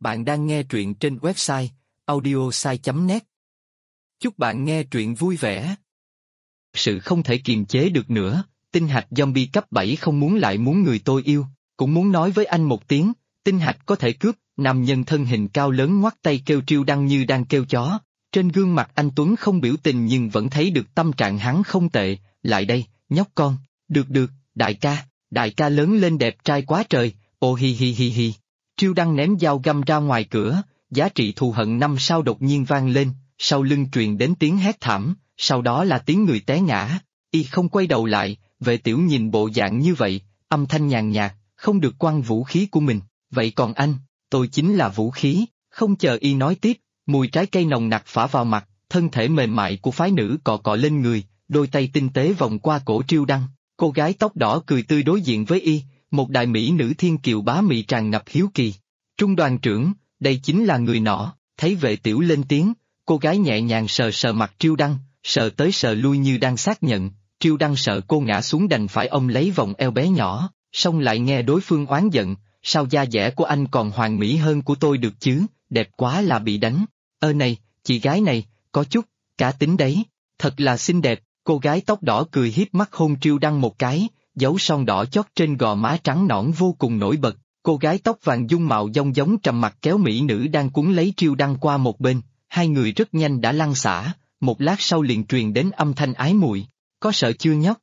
Bạn đang nghe truyện trên website audiosai.net. Chúc bạn nghe truyện vui vẻ. Sự không thể kiềm chế được nữa, tinh hạch zombie cấp 7 không muốn lại muốn người tôi yêu, cũng muốn nói với anh một tiếng, tinh hạch có thể cướp. Nam nhân thân hình cao lớn ngoắt tay kêu Triêu Đăng như đang kêu chó, trên gương mặt anh Tuấn không biểu tình nhưng vẫn thấy được tâm trạng hắn không tệ. Lại đây, nhóc con, được, đại ca lớn lên đẹp trai quá trời, ô hi hi hi hi. Triêu Đăng ném dao găm ra ngoài cửa, giá trị thù hận 5 sao đột nhiên vang lên, sau lưng truyền đến tiếng hét thảm, sau đó là tiếng người té ngã. Y không quay đầu lại, Vệ Tiểu nhìn bộ dạng như vậy, âm thanh nhàn nhạt, không được quăng vũ khí của mình, vậy còn anh? Tôi chính là vũ khí. Không chờ Y nói tiếp, mùi trái cây nồng nặc phả vào mặt, thân thể mềm mại của phái nữ cọ cọ lên người, đôi tay tinh tế vòng qua cổ Triêu Đăng. Cô gái tóc đỏ cười tươi đối diện với Y, một đại mỹ nữ thiên kiều bá mị tràn ngập hiếu kỳ. Trung đoàn trưởng, đây chính là người nọ. Thấy Vệ Tiểu lên tiếng, cô gái nhẹ nhàng sờ sờ mặt Triêu Đăng, sờ tới sờ lui như đang xác nhận. Triêu Đăng sợ cô ngã xuống đành phải ôm lấy vòng eo bé nhỏ, xong lại nghe đối phương oán giận. Sao da dẻ của anh còn hoàn mỹ hơn của tôi được chứ, đẹp quá là bị đánh. Này, chị gái này, có chút, cá tính đấy, thật là xinh đẹp. Cô gái tóc đỏ cười hiếp mắt hôn Triêu Đăng một cái, dấu son đỏ chót trên gò má trắng nõn vô cùng nổi bật. Cô gái tóc vàng dung mạo dong giống trầm mặc kéo mỹ nữ đang cuốn lấy Triêu Đăng qua một bên, hai người rất nhanh đã lăn xả, một lát sau liền truyền đến âm thanh ái muội. Có sợ chưa nhóc?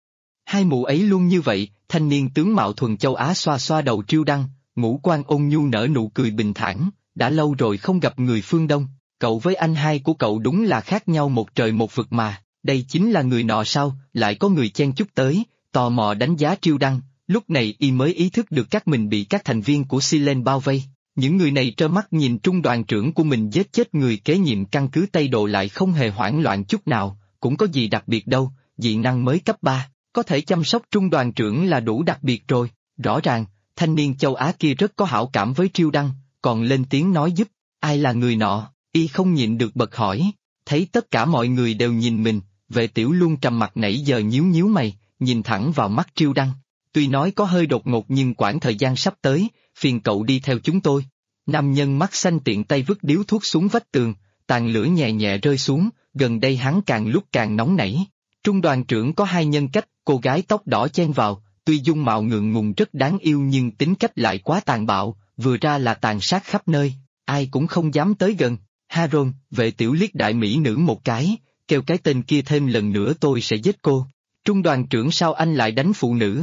Hai mụ ấy luôn như vậy. Thanh niên tướng mạo thuần châu Á xoa xoa đầu Triêu Đăng, ngũ quan ôn nhu nở nụ cười bình thản, đã lâu rồi không gặp người phương Đông, cậu với anh hai của cậu đúng là khác nhau một trời một vực mà, đây chính là người nọ sao? Lại có người chen chúc tới, tò mò đánh giá Triêu Đăng, lúc này Y mới ý thức được các mình bị các thành viên của Silen bao vây, những người này trơ mắt nhìn trung đoàn trưởng của mình giết chết người kế nhiệm căn cứ Tây Độ lại không hề hoảng loạn chút nào, cũng có gì đặc biệt đâu, dị năng mới cấp 3. Có thể chăm sóc trung đoàn trưởng là đủ đặc biệt rồi. Rõ ràng, thanh niên châu Á kia rất có hảo cảm với Triêu Đăng, còn lên tiếng nói giúp. Ai là người nọ? Y không nhịn được bật hỏi. Thấy tất cả mọi người đều nhìn mình, Vệ Tiểu luôn trầm mặt nãy giờ nhíu nhíu mày, nhìn thẳng vào mắt Triêu Đăng. Tuy nói có hơi đột ngột nhưng quãng thời gian sắp tới, phiền cậu đi theo chúng tôi. Nam nhân mắt xanh tiện tay vứt điếu thuốc xuống vách tường, tàn lửa nhẹ nhẹ rơi xuống, gần đây hắn càng lúc càng nóng nảy. Trung đoàn trưởng có hai nhân cách. Cô gái tóc đỏ chen vào, tuy dung mạo ngượng ngùng rất đáng yêu nhưng tính cách lại quá tàn bạo, vừa ra là tàn sát khắp nơi, ai cũng không dám tới gần. Haron, Vệ Tiểu liếc đại mỹ nữ một cái, kêu cái tên kia thêm lần nữa tôi sẽ giết cô. Trung đoàn trưởng sao anh lại đánh phụ nữ?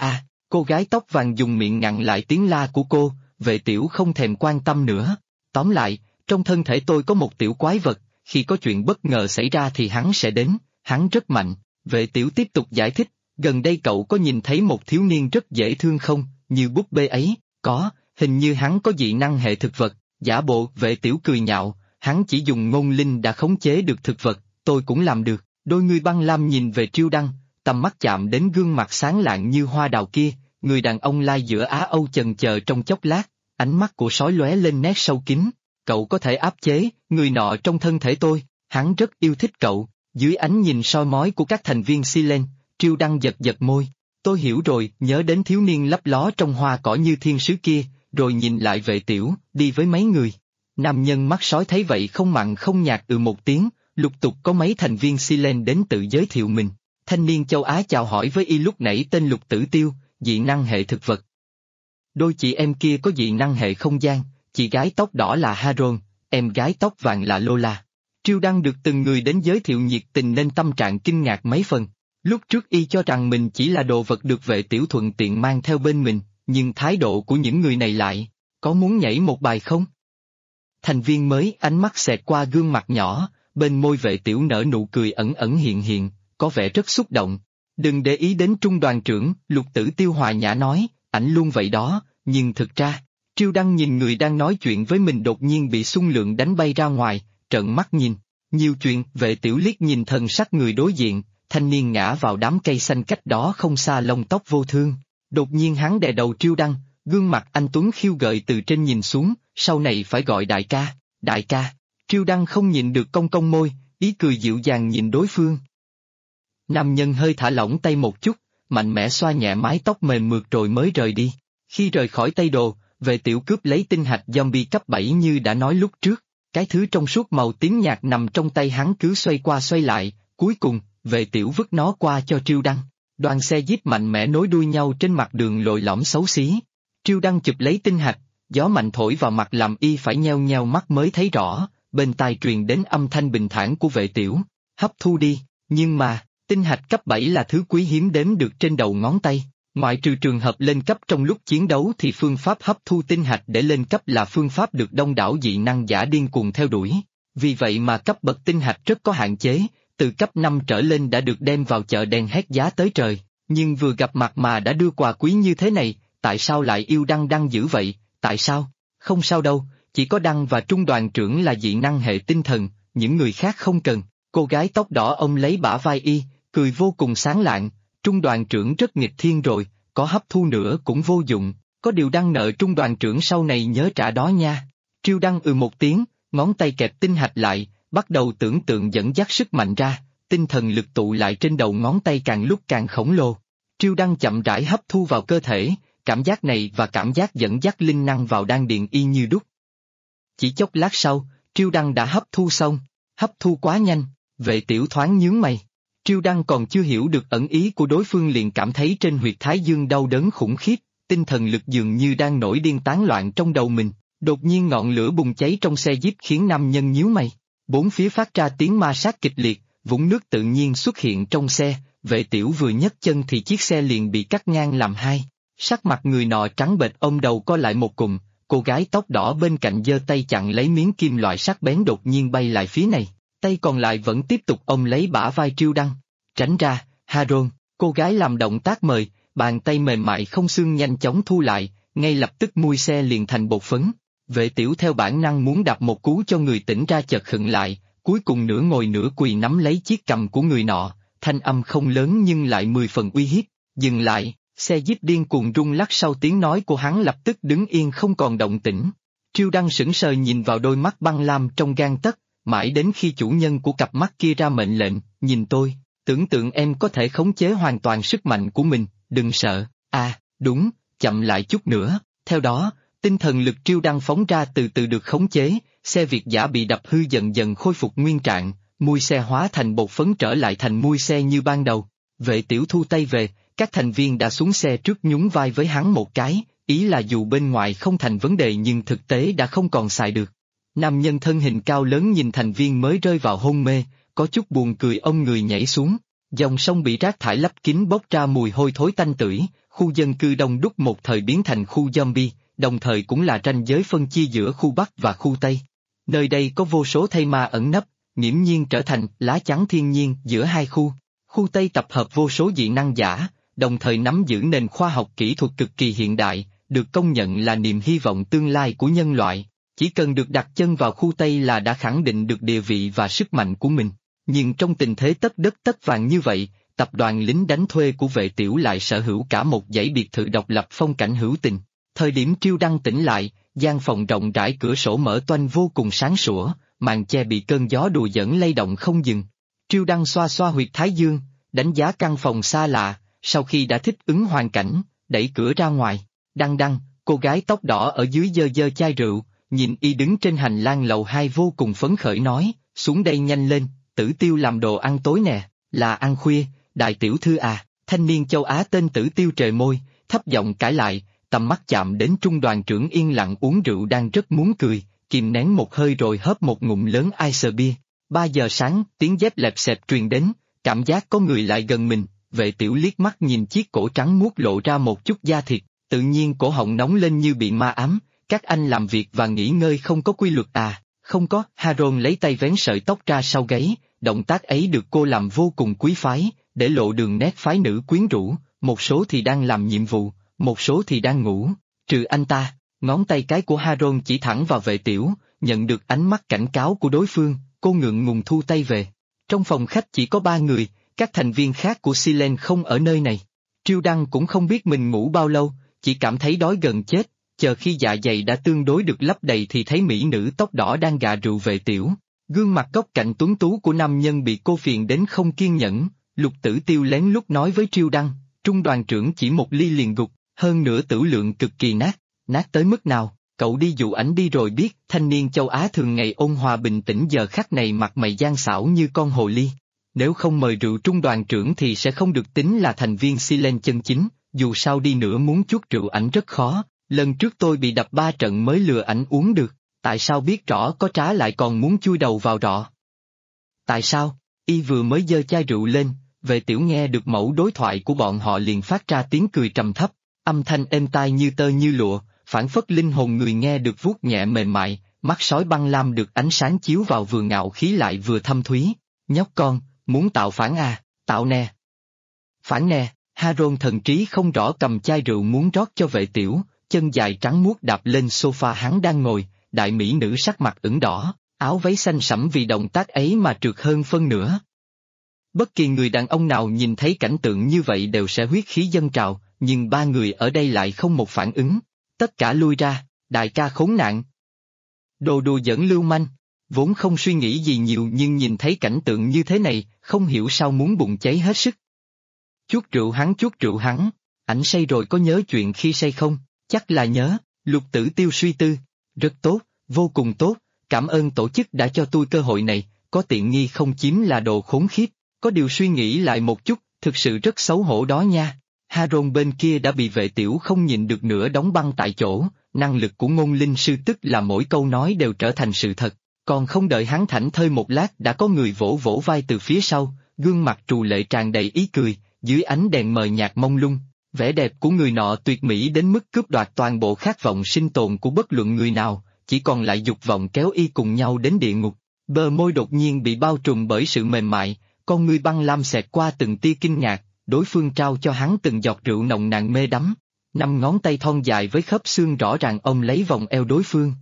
Cô gái tóc vàng dùng miệng ngặn lại tiếng la của cô, Vệ Tiểu không thèm quan tâm nữa. Tóm lại, trong thân thể tôi có một tiểu quái vật, khi có chuyện bất ngờ xảy ra thì hắn sẽ đến, hắn rất mạnh. Vệ Tiểu tiếp tục giải thích, gần đây cậu có nhìn thấy một thiếu niên rất dễ thương không, như búp bê ấy? Có, hình như hắn có dị năng hệ thực vật. Giả bộ. Vệ Tiểu cười nhạo, hắn chỉ dùng ngôn linh đã khống chế được thực vật, tôi cũng làm được. Đôi người băng lam nhìn về Triêu Đăng, tầm mắt chạm đến gương mặt sáng lạng như hoa đào kia, người đàn ông lai giữa Á Âu chần chờ trong chốc lát, ánh mắt của sói lóe lên nét sâu kín. Cậu có thể áp chế người nọ trong thân thể tôi, hắn rất yêu thích cậu. Dưới ánh nhìn soi mói của các thành viên Silen, Triêu Đăng giật giật môi. Tôi hiểu rồi, nhớ đến thiếu niên lấp ló trong hoa cỏ như thiên sứ kia, rồi nhìn lại Vệ Tiểu, đi với mấy người. Nam nhân mắt sói thấy vậy không mặn không nhạt một tiếng, lục tục có mấy thành viên Silen đến tự giới thiệu mình. Thanh niên châu Á chào hỏi với Y lúc nãy tên Lục Tử Tiêu, dị năng hệ thực vật. Đôi chị em kia có dị năng hệ không gian, chị gái tóc đỏ là Haron, em gái tóc vàng là Lola. Triêu Đăng được từng người đến giới thiệu nhiệt tình nên tâm trạng kinh ngạc mấy phần. Lúc trước Y cho rằng mình chỉ là đồ vật được Vệ Tiểu thuận tiện mang theo bên mình, nhưng thái độ của những người này lại, có muốn nhảy một bài không? Thành viên mới ánh mắt xẹt qua gương mặt nhỏ, bên môi Vệ Tiểu nở nụ cười ẩn ẩn hiện hiện, có vẻ rất xúc động. Đừng để ý đến trung đoàn trưởng, Lục Tử Tiêu hòa nhã nói, ảnh luôn vậy đó, nhưng thực ra, Triêu Đăng nhìn người đang nói chuyện với mình đột nhiên bị xung lượng đánh bay ra ngoài, trợn mắt nhìn. Nhiều chuyện. Vệ Tiểu liếc nhìn thần sắc người đối diện, thanh niên ngã vào đám cây xanh cách đó không xa lông tóc vô thương. Đột nhiên hắn đè đầu Triêu Đăng, gương mặt anh Tuấn khiêu gợi từ trên nhìn xuống, sau này phải gọi đại ca, đại ca. Triêu Đăng không nhịn được cong cong môi, ý cười dịu dàng nhìn đối phương. Nam nhân hơi thả lỏng tay một chút, mạnh mẽ xoa nhẹ mái tóc mềm mượt rồi mới rời đi. Khi rời khỏi Tây Đồ, Vệ tiểu cướp lấy tinh hạch zombie cấp 7 như đã nói lúc trước, cái thứ trong suốt màu tím nhạt nằm trong tay hắn cứ xoay qua xoay lại, cuối cùng, vệ tiểu vứt nó qua cho Triêu Đăng. Đoàn xe jeep mạnh mẽ nối đuôi nhau trên mặt đường lồi lõm xấu xí. Triêu Đăng chụp lấy tinh hạch, gió mạnh thổi vào mặt làm y phải nheo nheo mắt mới thấy rõ, bên tai truyền đến âm thanh bình thản của vệ tiểu, hấp thu đi, nhưng mà, tinh hạch cấp 7 là thứ quý hiếm đếm được trên đầu ngón tay. Ngoại trừ trường hợp lên cấp trong lúc chiến đấu thì phương pháp hấp thu tinh hạch để lên cấp là phương pháp được đông đảo dị năng giả điên cuồng theo đuổi. Vì vậy mà cấp bậc tinh hạch rất có hạn chế, từ cấp 5 trở lên đã được đem vào chợ đen hét giá tới trời. Nhưng vừa gặp mặt mà đã đưa quà quý như thế này, tại sao lại yêu Đăng dữ vậy, tại sao? Không sao đâu, chỉ có Đăng và Trung đoàn trưởng là dị năng hệ tinh thần, những người khác không cần. Cô gái tóc đỏ ôm lấy bả vai y, cười vô cùng sáng lạng. Trung đoàn trưởng rất nghịch thiên rồi, có hấp thu nữa cũng vô dụng, có điều Đăng nợ trung đoàn trưởng sau này nhớ trả đó nha. Triêu Đăng một tiếng, ngón tay kẹp tinh hạch lại, bắt đầu tưởng tượng dẫn dắt sức mạnh ra, tinh thần lực tụ lại trên đầu ngón tay càng lúc càng khổng lồ. Triêu Đăng chậm rãi hấp thu vào cơ thể, cảm giác này và cảm giác dẫn dắt linh năng vào đan điền y như đúc. Chỉ chốc lát sau, Triêu Đăng đã hấp thu xong, hấp thu quá nhanh, vệ tiểu thoáng nhướng mày. Triêu Đăng còn chưa hiểu được ẩn ý của đối phương liền cảm thấy trên huyệt thái dương đau đớn khủng khiếp, tinh thần lực dường như đang nổi điên tán loạn trong đầu mình. Đột nhiên ngọn lửa bùng cháy trong xe jeep khiến nam nhân nhíu mày. Bốn phía phát ra tiếng ma sát kịch liệt, vũng nước tự nhiên xuất hiện trong xe, vệ tiểu vừa nhấc chân thì chiếc xe liền bị cắt ngang làm hai. Sắc mặt người nọ trắng bệch, ông đầu co lại một cụm, cô gái tóc đỏ bên cạnh giơ tay chặn lấy miếng kim loại sắc bén đột nhiên bay lại phía này. Tay còn lại vẫn tiếp tục ôm lấy bả vai Triêu Đăng. Tránh ra, Haron, cô gái làm động tác mời, bàn tay mềm mại không xương nhanh chóng thu lại, ngay lập tức mui xe liền thành bột phấn. Vệ tiểu theo bản năng muốn đạp một cú cho người tỉnh ra chợt khựng lại, cuối cùng nửa ngồi nửa quỳ nắm lấy chiếc cằm của người nọ, thanh âm không lớn nhưng lại 10 phần uy hiếp. Dừng lại, xe jeep điên cuồng rung lắc sau tiếng nói của hắn lập tức đứng yên không còn động tĩnh. Triêu Đăng sững sờ nhìn vào đôi mắt băng lam trong gang tấc, mãi đến khi chủ nhân của cặp mắt kia ra mệnh lệnh, nhìn tôi, tưởng tượng em có thể khống chế hoàn toàn sức mạnh của mình, đừng sợ, đúng, chậm lại chút nữa, theo đó, tinh thần lực Triêu Đăng phóng ra từ từ được khống chế, xe Việt dã bị đập hư dần dần khôi phục nguyên trạng, mui xe hóa thành bột phấn trở lại thành mui xe như ban đầu. Vệ tiểu thu tay về, các thành viên đã xuống xe trước nhún vai với hắn một cái, ý là dù bên ngoài không thành vấn đề nhưng thực tế đã không còn xài được. Nam nhân thân hình cao lớn nhìn thành viên mới rơi vào hôn mê, có chút buồn cười ôm người nhảy xuống. Dòng sông bị rác thải lấp kín bốc ra mùi hôi thối tanh tưởi, khu dân cư đông đúc một thời biến thành khu zombie, đồng thời cũng là ranh giới phân chia giữa khu Bắc và khu Tây. Nơi đây có vô số thây ma ẩn nấp, nghiễm nhiên trở thành lá chắn thiên nhiên giữa hai khu. Khu Tây tập hợp vô số dị năng giả, đồng thời nắm giữ nền khoa học kỹ thuật cực kỳ hiện đại, được công nhận là niềm hy vọng tương lai của nhân loại. Chỉ cần được đặt chân vào khu Tây là đã khẳng định được địa vị và sức mạnh của mình. Nhưng trong tình thế tất đất tất vàng như vậy, tập đoàn lính đánh thuê của vệ tiểu lại sở hữu cả một dãy biệt thự độc lập phong cảnh hữu tình. Thời điểm Triêu Đăng tỉnh lại, gian phòng rộng rãi cửa sổ mở toanh vô cùng sáng sủa, màn che bị cơn gió đùa giỡn lay động không dừng. Triêu Đăng xoa xoa huyệt thái dương, đánh giá căn phòng xa lạ, sau khi đã thích ứng hoàn cảnh, đẩy cửa ra ngoài. Đăng, cô gái tóc đỏ ở dưới giơ giơ chai rượu, nhìn y đứng trên hành lang lầu 2 vô cùng phấn khởi nói, xuống đây nhanh lên, Tử Tiêu làm đồ ăn tối nè, là ăn khuya, đại tiểu thư à. Thanh niên châu Á tên Tử Tiêu trề môi, thấp giọng cãi lại, tầm mắt chạm đến trung đoàn trưởng yên lặng uống rượu đang rất muốn cười, kìm nén một hơi rồi hớp một ngụm lớn ice beer. 3 giờ sáng, tiếng dép lẹp xẹp truyền đến, cảm giác có người lại gần mình, vệ tiểu liếc mắt nhìn chiếc cổ trắng muốt lộ ra một chút da thịt, tự nhiên cổ họng nóng lên như bị ma ám. Các anh làm việc và nghỉ ngơi không có quy luật à? Không có. Haron lấy tay vén sợi tóc ra sau gáy, động tác ấy được cô làm vô cùng quý phái, để lộ đường nét phái nữ quyến rũ, một số thì đang làm nhiệm vụ, một số thì đang ngủ, trừ anh ta. Ngón tay cái của Haron chỉ thẳng vào vệ tiểu, nhận được ánh mắt cảnh cáo của đối phương, cô ngượng ngùng thu tay về. Trong phòng khách chỉ có 3 người, các thành viên khác của Silen không ở nơi này. Triêu Đăng cũng không biết mình ngủ bao lâu, chỉ cảm thấy đói gần chết. Chờ khi dạ dày đã tương đối được lấp đầy thì thấy mỹ nữ tóc đỏ đang gà rượu vệ tiểu. Gương mặt góc cạnh tuấn tú của nam nhân bị cô phiền đến không kiên nhẫn, Lục Tử Tiêu lén lút nói với Triêu Đăng, trung đoàn trưởng chỉ một ly liền gục, hơn nữa tửu lượng cực kỳ nát. nát tới mức nào, cậu đi dụ ảnh đi rồi biết. Thanh niên châu Á thường ngày ôn hòa bình tĩnh giờ khắc này mặt mày gian xảo như con hồ ly. Nếu không mời rượu trung đoàn trưởng thì sẽ không được tính là thành viên Silen chân chính, dù sao đi nữa muốn chuốt rượu ảnh rất khó, lần trước tôi bị đập 3 trận mới lừa ảnh uống được, tại sao biết rõ có trá lại còn muốn chui đầu vào rọ? Tại sao? Y vừa mới giơ chai rượu lên, Vệ Tiểu nghe được mẫu đối thoại của bọn họ liền phát ra tiếng cười trầm thấp, âm thanh êm tai như tơ như lụa, phảng phất linh hồn người nghe được vuốt nhẹ mềm mại, mắt sói băng lam được ánh sáng chiếu vào vừa ngạo khí lại vừa thâm thúy. Nhóc con, muốn tạo phản à, tạo nè. Phản nè, Haron thần trí không rõ cầm chai rượu muốn rót cho Vệ Tiểu, chân dài trắng muốt đạp lên sofa hắn đang ngồi, đại mỹ nữ sắc mặt ửng đỏ, áo váy xanh sẫm vì động tác ấy mà trượt hơn phân nửa. Bất kỳ người đàn ông nào nhìn thấy cảnh tượng như vậy đều sẽ huyết khí dâng trào, nhưng ba người ở đây lại không một phản ứng. Tất cả lui ra, đại ca khốn nạn. Đồ đùa giỡn lưu manh, vốn không suy nghĩ gì nhiều nhưng nhìn thấy cảnh tượng như thế này, không hiểu sao muốn bùng cháy hết sức. Chuốt rượu hắn, ảnh say rồi có nhớ chuyện khi say không? Chắc là nhớ, Lục Tử Tiêu suy tư, rất tốt, vô cùng tốt, cảm ơn tổ chức đã cho tôi cơ hội này, có tiện nghi không chiếm là đồ khốn khiếp, có điều suy nghĩ lại một chút, thực sự rất xấu hổ đó nha. Haron bên kia đã bị Vệ Tiểu không nhịn được nữa đóng băng tại chỗ, năng lực của ngôn linh sư tức là mỗi câu nói đều trở thành sự thật, còn không đợi hắn thảnh thơi một lát đã có người vỗ vỗ vai từ phía sau, gương mặt trù lệ tràn đầy ý cười, dưới ánh đèn mờ nhạt mông lung, vẻ đẹp của người nọ tuyệt mỹ đến mức cướp đoạt toàn bộ khát vọng sinh tồn của bất luận người nào, chỉ còn lại dục vọng kéo y cùng nhau đến địa ngục. Bờ môi đột nhiên bị bao trùm bởi sự mềm mại, con ngươi băng lam xẹt qua từng tia kinh ngạc, đối phương trao cho hắn từng giọt rượu nồng nàn mê đắm, 5 ngón tay thon dài với khớp xương rõ ràng ôm lấy vòng eo đối phương.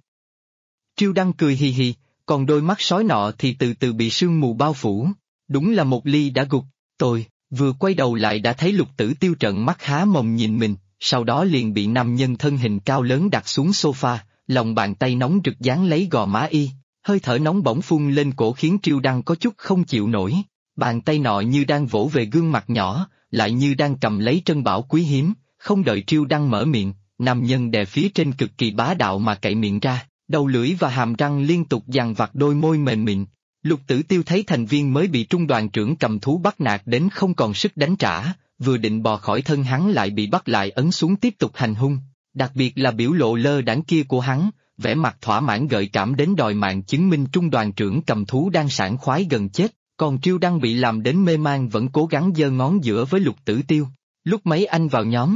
Triêu Đăng cười hì hì, còn đôi mắt sói nọ thì từ từ bị sương mù bao phủ, đúng là một ly đã gục. Tôi vừa quay đầu lại đã thấy Lục Tử Tiêu trợn mắt há mồm nhìn mình, sau đó liền bị nam nhân thân hình cao lớn đặt xuống sofa, lòng bàn tay nóng rực dán lấy gò má y, hơi thở nóng bỏng phun lên cổ khiến Triêu Đăng có chút không chịu nổi, bàn tay nọ như đang vỗ về gương mặt nhỏ, lại như đang cầm lấy trân bảo quý hiếm, không đợi Triêu Đăng mở miệng, nam nhân đè phía trên cực kỳ bá đạo mà cậy miệng ra, đầu lưỡi và hàm răng liên tục dằn vặt đôi môi mềm mịn. Lục Tử Tiêu thấy thành viên mới bị trung đoàn trưởng cầm thú bắt nạt đến không còn sức đánh trả, vừa định bò khỏi thân hắn lại bị bắt lại ấn xuống tiếp tục hành hung, đặc biệt là biểu lộ lơ đãng kia của hắn, vẻ mặt thỏa mãn gợi cảm đến đòi mạng chứng minh trung đoàn trưởng cầm thú đang sảng khoái gần chết, còn Triêu Đăng bị làm đến mê man vẫn cố gắng giơ ngón giữa với Lục Tử Tiêu. Lúc mấy anh vào nhóm,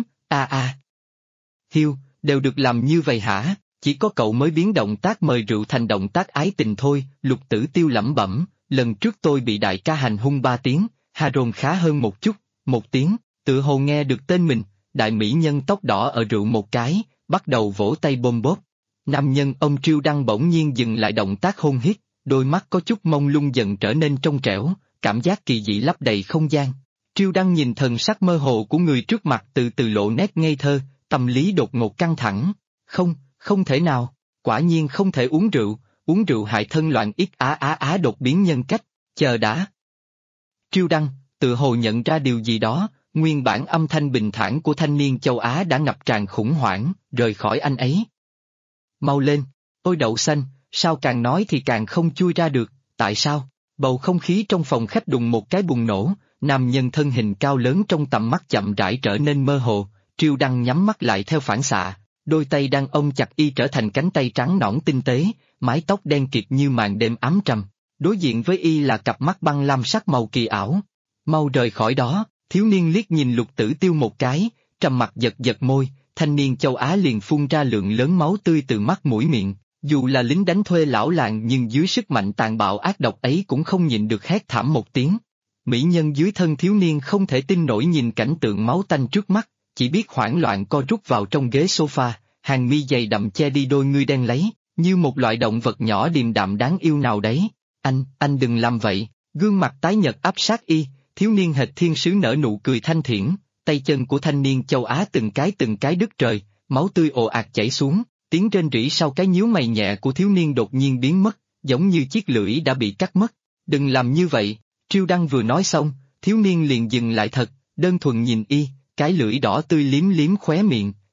Hiu, đều được làm như vậy hả? Chỉ có cậu mới biến động tác mời rượu thành động tác ái tình thôi. Lục Tử Tiêu lẩm bẩm, lần trước tôi bị đại ca hành hung 3 tiếng, Haron khá hơn một chút, 1 tiếng, tự hồ nghe được tên mình, đại mỹ nhân tóc đỏ ở rượu một cái, bắt đầu vỗ tay bôm bốp. Nam nhân ông Triêu Đăng bỗng nhiên dừng lại động tác hôn hít, đôi mắt có chút mông lung dần trở nên trong trẻo, cảm giác kỳ dị lấp đầy không gian. Triêu Đăng nhìn thần sắc mơ hồ của người trước mặt từ từ lộ nét ngây thơ, tâm lý đột ngột căng thẳng. Không thể nào, quả nhiên không thể uống rượu hại thân loạn ít đột biến nhân cách, chờ đã. Triêu Đăng, tự hồ nhận ra điều gì đó, nguyên bản âm thanh bình thản của thanh niên châu Á đã ngập tràn khủng hoảng, rời khỏi anh ấy. Mau lên, ôi đậu xanh, sao càng nói thì càng không chui ra được, tại sao? Bầu không khí trong phòng khách đùng một cái bùng nổ, nam nhân thân hình cao lớn trong tầm mắt chậm rãi trở nên mơ hồ, Triêu Đăng nhắm mắt lại theo phản xạ. Đôi tay đang ôm chặt y trở thành cánh tay trắng nõn tinh tế, mái tóc đen kịt như màn đêm ám trầm. Đối diện với y là cặp mắt băng lam sắc màu kỳ ảo. Mau rời khỏi đó, thiếu niên liếc nhìn Lục Tử Tiêu một cái, trầm mặt giật giật môi, thanh niên châu Á liền phun ra lượng lớn máu tươi từ mắt mũi miệng. Dù là lính đánh thuê lão làng nhưng dưới sức mạnh tàn bạo ác độc ấy cũng không nhịn được hét thảm một tiếng. Mỹ nhân dưới thân thiếu niên không thể tin nổi nhìn cảnh tượng máu tanh trước mắt, chỉ biết hoảng loạn co rút vào trong ghế sofa, hàng mi dày đậm che đi đôi ngươi đen lấy, như một loại động vật nhỏ điềm đạm đáng yêu nào đấy. Anh đừng làm vậy, gương mặt tái nhợt áp sát y, thiếu niên hệt thiên sứ nở nụ cười thanh thiển, tay chân của thanh niên châu Á từng cái đứt trời, máu tươi ồ ạt chảy xuống, tiếng rên rỉ sau cái nhíu mày nhẹ của thiếu niên đột nhiên biến mất, giống như chiếc lưỡi đã bị cắt mất. Đừng làm như vậy, Triêu Đăng vừa nói xong, thiếu niên liền dừng lại thật, đơn thuần nhìn y, cái lưỡi đỏ tươi liếm liếm khóe miệng,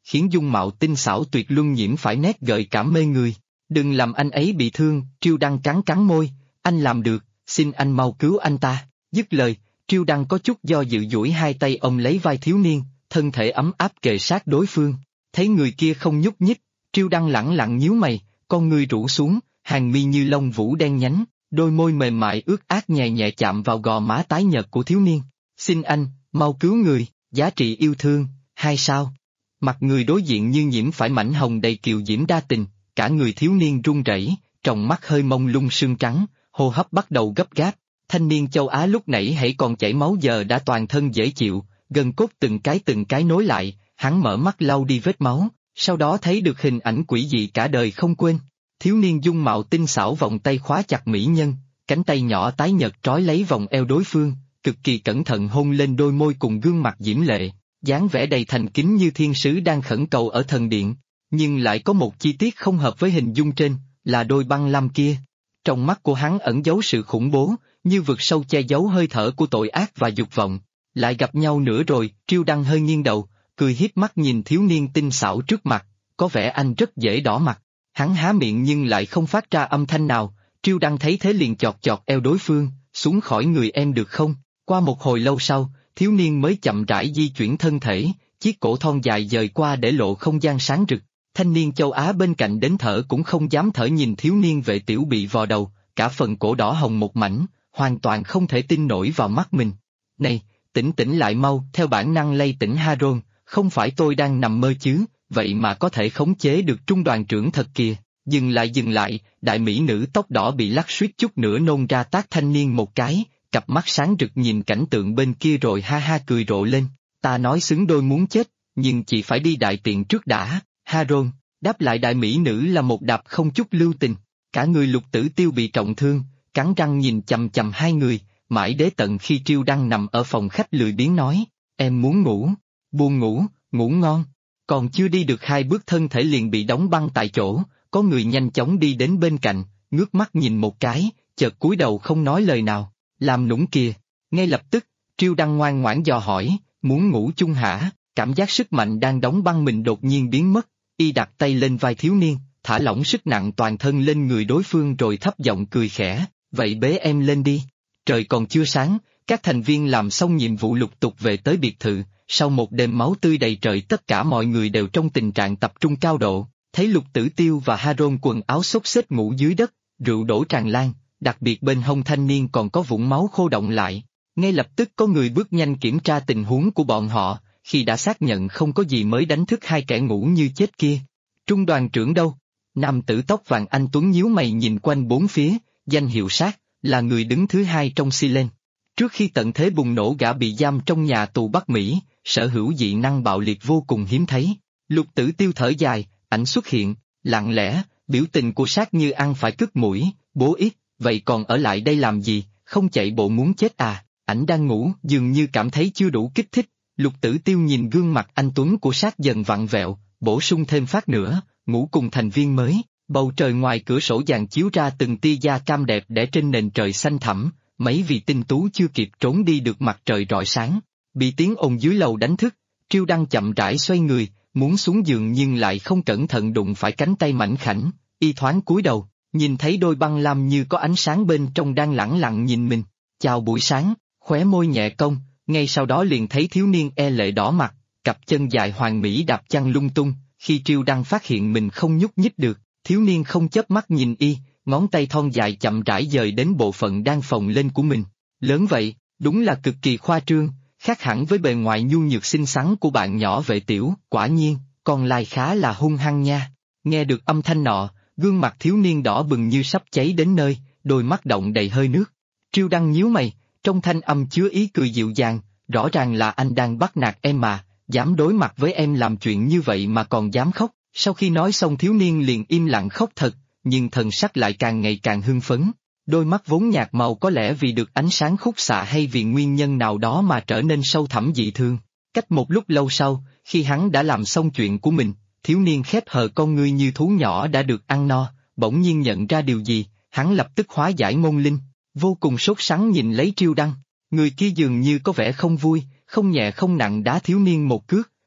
khiến dung mạo tinh xảo tuyệt luân nhiễm phải nét gợi cảm mê người. Đừng làm anh ấy bị thương, Triêu Đăng cắn cắn môi, anh làm được, xin anh mau cứu anh ta. Dứt lời, Triêu Đăng có chút do dự duỗi hai tay ôm lấy vai thiếu niên, thân thể ấm áp kề sát đối phương. Thấy người kia không nhúc nhích, Triêu Đăng lẳng lặng nhíu mày, con ngươi rũ xuống, hàng mi như lông vũ đen nhánh, đôi môi mềm mại ướt át nhẹ nhẹ chạm vào gò má tái nhợt của thiếu niên. Xin anh, mau cứu người, giá trị yêu thương, 2 sao. Mặt người đối diện như nhiễm phải mảnh hồng đầy kiều diễm đa tình, cả người thiếu niên run rẩy, trong mắt hơi mông lung sương trắng, hô hấp bắt đầu gấp gáp. Thanh niên châu Á lúc nãy hãy còn chảy máu giờ đã toàn thân dễ chịu, gân cốt từng cái nối lại, hắn mở mắt lau đi vết máu, sau đó thấy được hình ảnh quỷ dị cả đời không quên. Thiếu niên dung mạo tinh xảo vòng tay khóa chặt mỹ nhân, cánh tay nhỏ tái nhợt trói lấy vòng eo đối phương, cực kỳ cẩn thận hôn lên đôi môi cùng gương mặt diễm lệ, dáng vẻ đầy thành kính như thiên sứ đang khẩn cầu ở thần điện. Nhưng lại có một chi tiết không hợp với hình dung trên, là đôi băng lam kia. Trong mắt của hắn ẩn giấu sự khủng bố, như vực sâu che giấu hơi thở của tội ác và dục vọng. Lại gặp nhau nữa rồi, Triêu Đăng hơi nghiêng đầu, cười hiếp mắt nhìn thiếu niên tinh xảo trước mặt, có vẻ anh rất dễ đỏ mặt. Hắn há miệng nhưng lại không phát ra âm thanh nào, Triêu Đăng thấy thế liền chọt chọt eo đối phương, xuống khỏi người em được không? Qua một hồi lâu sau, thiếu niên mới chậm rãi di chuyển thân thể, chiếc cổ thon dài dời qua để lộ không gian sáng rực. Thanh niên châu Á bên cạnh đến thở cũng không dám thở nhìn thiếu niên vệ tiểu bị vò đầu, cả phần cổ đỏ hồng một mảnh, hoàn toàn không thể tin nổi vào mắt mình. Này, tỉnh lại mau, theo bản năng lay tỉnh Haron, không phải tôi đang nằm mơ chứ, vậy mà có thể khống chế được trung đoàn trưởng thật kìa. Dừng lại, đại mỹ nữ tóc đỏ bị lắc suýt chút nữa nôn ra tát thanh niên một cái, cặp mắt sáng rực nhìn cảnh tượng bên kia rồi ha ha cười rộ lên. Ta nói xứng đôi muốn chết, nhưng chỉ phải đi đại tiện trước đã. Haron, đáp lại đại mỹ nữ là một đạp không chút lưu tình. Cả người Lục Tử Tiêu bị trọng thương, cắn răng nhìn chằm chằm hai người, mãi đến tận khi Triêu Đăng nằm ở phòng khách lười biếng nói, em muốn ngủ, buông ngủ, ngủ ngon. Còn chưa đi được 2 bước thân thể liền bị đóng băng tại chỗ, có người nhanh chóng đi đến bên cạnh, ngước mắt nhìn một cái, chợt cúi đầu không nói lời nào, làm nũng kìa. Ngay lập tức, Triêu Đăng ngoan ngoãn dò hỏi, muốn ngủ chung hả? Cảm giác sức mạnh đang đóng băng mình đột nhiên biến mất, y đặt tay lên vai thiếu niên, thả lỏng sức nặng toàn thân lên người đối phương rồi thấp giọng cười khẽ, vậy bế em lên đi. Trời còn chưa sáng, các thành viên làm xong nhiệm vụ lục tục về tới biệt thự, sau một đêm máu tươi đầy trời tất cả mọi người đều trong tình trạng tập trung cao độ, thấy Lục Tử Tiêu và Haron quần áo xốc xếch ngủ dưới đất, rượu đổ tràn lan, đặc biệt bên hông thanh niên còn có vũng máu khô đọng lại. Ngay lập tức có người bước nhanh kiểm tra tình huống của bọn họ, khi đã xác nhận không có gì mới đánh thức 2 kẻ ngủ như chết kia. Trung đoàn trưởng đâu? Nam tử tóc vàng anh tuấn nhíu mày nhìn quanh bốn phía, danh hiệu sát, là người đứng thứ 2 trong Silen. Trước khi tận thế bùng nổ gã bị giam trong nhà tù Bắc Mỹ, sở hữu dị năng bạo liệt vô cùng hiếm thấy. Lục Tử Tiêu thở dài, ảnh xuất hiện, lặng lẽ, biểu tình của sát như ăn phải cứt mũi, bố ít, vậy còn ở lại đây làm gì, không chạy bộ muốn chết à? Ảnh đang ngủ, dường như cảm thấy chưa đủ kích thích. Lục Tử Tiêu nhìn gương mặt anh tuấn của sát dần vặn vẹo, bổ sung thêm phát nữa, ngủ cùng thành viên mới. Bầu trời ngoài cửa sổ dàn chiếu ra từng tia da cam đẹp để trên nền trời xanh thẳm, mấy vị tinh tú chưa kịp trốn đi được mặt trời rọi sáng. Bị tiếng ồn dưới lầu đánh thức, Triêu Đăng chậm rãi xoay người, muốn xuống giường nhưng lại không cẩn thận đụng phải cánh tay mảnh khảnh, y thoáng cúi đầu, nhìn thấy đôi băng lam như có ánh sáng bên trong đang lẳng lặng nhìn mình. Chào buổi sáng, khóe môi nhẹ cong, ngay sau đó liền thấy thiếu niên e lệ đỏ mặt, cặp chân dài hoàn mỹ đạp chăn lung tung. Khi Triêu Đăng phát hiện mình không nhúc nhích được, thiếu niên không chớp mắt nhìn y, ngón tay thon dài chậm rãi dời đến bộ phận đang phồng lên của mình. Lớn vậy, đúng là cực kỳ khoa trương, khác hẳn với bề ngoài nhu nhược xinh xắn của bạn nhỏ Vệ Tiểu. Quả nhiên, con lai khá là hung hăng nha. Nghe được âm thanh nọ, gương mặt thiếu niên đỏ bừng như sắp cháy đến nơi, đôi mắt động đầy hơi nước. Triêu Đăng nhíu mày, trong thanh âm chứa ý cười dịu dàng, rõ ràng là anh đang bắt nạt em mà, dám đối mặt với em làm chuyện như vậy mà còn dám khóc. Sau khi nói xong thiếu niên liền im lặng khóc thật, nhưng thần sắc lại càng ngày càng hưng phấn. Đôi mắt vốn nhạt màu có lẽ vì được ánh sáng khúc xạ hay vì nguyên nhân nào đó mà trở nên sâu thẳm dị thương. Cách một lúc lâu sau, khi hắn đã làm xong chuyện của mình, thiếu niên khép hờ con ngươi như thú nhỏ đã được ăn no, bỗng nhiên nhận ra điều gì, hắn lập tức hóa giải môn linh, vô cùng sốt sắng nhìn lấy Triêu Đăng. Người kia dường như có vẻ không vui, không nhẹ không nặng đá thiếu niên một cước,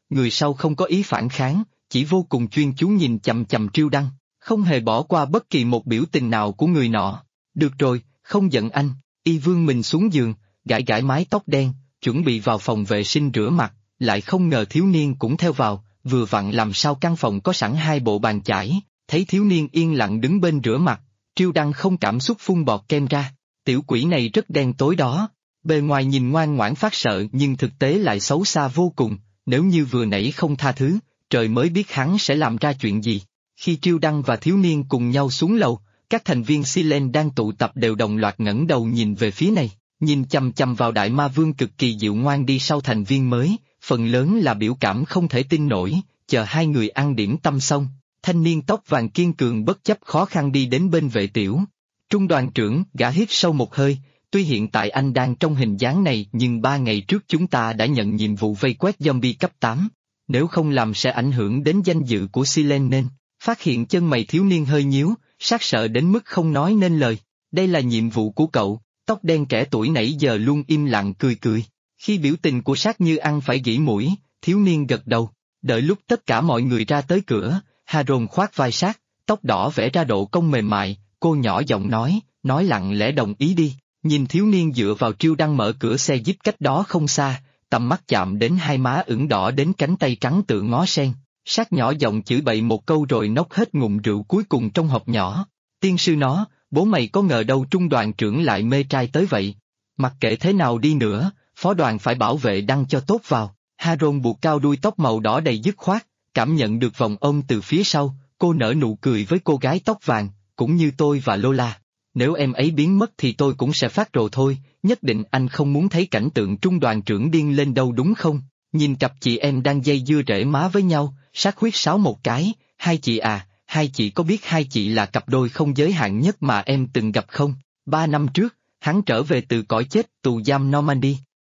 người sau không có ý phản kháng, chỉ vô cùng chuyên chú nhìn chằm chằm Triêu Đăng, không hề bỏ qua bất kỳ một biểu tình nào của người nọ. Được rồi, không giận anh, y vương mình xuống giường, gãi gãi mái tóc đen, chuẩn bị vào phòng vệ sinh rửa mặt, lại không ngờ thiếu niên cũng theo vào, vừa vặn làm sao căn phòng có sẵn hai bộ bàn chải, thấy thiếu niên yên lặng đứng bên rửa mặt, Triêu Đăng không cảm xúc phun bọt kem ra, tiểu quỷ này rất đen tối đó, bề ngoài nhìn ngoan ngoãn phát sợ nhưng thực tế lại xấu xa vô cùng, nếu như vừa nãy không tha thứ, trời mới biết hắn sẽ làm ra chuyện gì. Khi Triêu Đăng và thiếu niên cùng nhau xuống lầu, các thành viên Silen đang tụ tập đều đồng loạt ngẩng đầu nhìn về phía này, nhìn chằm chằm vào đại ma vương cực kỳ dịu ngoan đi sau thành viên mới, phần lớn là biểu cảm không thể tin nổi, chờ hai người ăn điểm tâm xong, thanh niên tóc vàng kiên cường bất chấp khó khăn đi đến bên Vệ Tiểu. Trung đoàn trưởng, gã hít sâu một hơi, tuy hiện tại anh đang trong hình dáng này nhưng 3 ngày trước chúng ta đã nhận nhiệm vụ vây quét zombie cấp 8, nếu không làm sẽ ảnh hưởng đến danh dự của Silen nên. Phát hiện chân mày thiếu niên hơi nhíu, sát sợ đến mức không nói nên lời, đây là nhiệm vụ của cậu, tóc đen trẻ tuổi nãy giờ luôn im lặng cười cười, khi biểu tình của sát như ăn phải gỉ mũi, thiếu niên gật đầu, đợi lúc tất cả mọi người ra tới cửa, Haron khoác vai sát, tóc đỏ vẽ ra độ cong mềm mại, cô nhỏ giọng nói lặng lẽ đồng ý đi, nhìn thiếu niên dựa vào Triêu Đăng mở cửa xe jeep cách đó không xa, tầm mắt chạm đến hai má ửng đỏ đến cánh tay trắng tựa ngó sen. Sát nhỏ giọng chửi bậy một câu rồi nốc hết ngụm rượu cuối cùng trong hộp nhỏ. Tiên sư nó, bố mày có ngờ đâu trung đoàn trưởng lại mê trai tới vậy. Mặc kệ thế nào đi nữa, phó đoàn phải bảo vệ Đăng cho tốt vào. Haron buộc cao đuôi tóc màu đỏ đầy dứt khoát, cảm nhận được vòng ôm từ phía sau, cô nở nụ cười với cô gái tóc vàng, cũng như tôi và Lola. Nếu em ấy biến mất thì tôi cũng sẽ phát rồ thôi, nhất định anh không muốn thấy cảnh tượng trung đoàn trưởng điên lên đâu đúng không? Nhìn cặp chị em đang dây dưa rễ má với nhau, sát huyết sáo một cái, hai chị à, hai chị có biết hai chị là cặp đôi không giới hạn nhất mà em từng gặp không? 3 năm trước, hắn trở về từ cõi chết tù giam Normandy.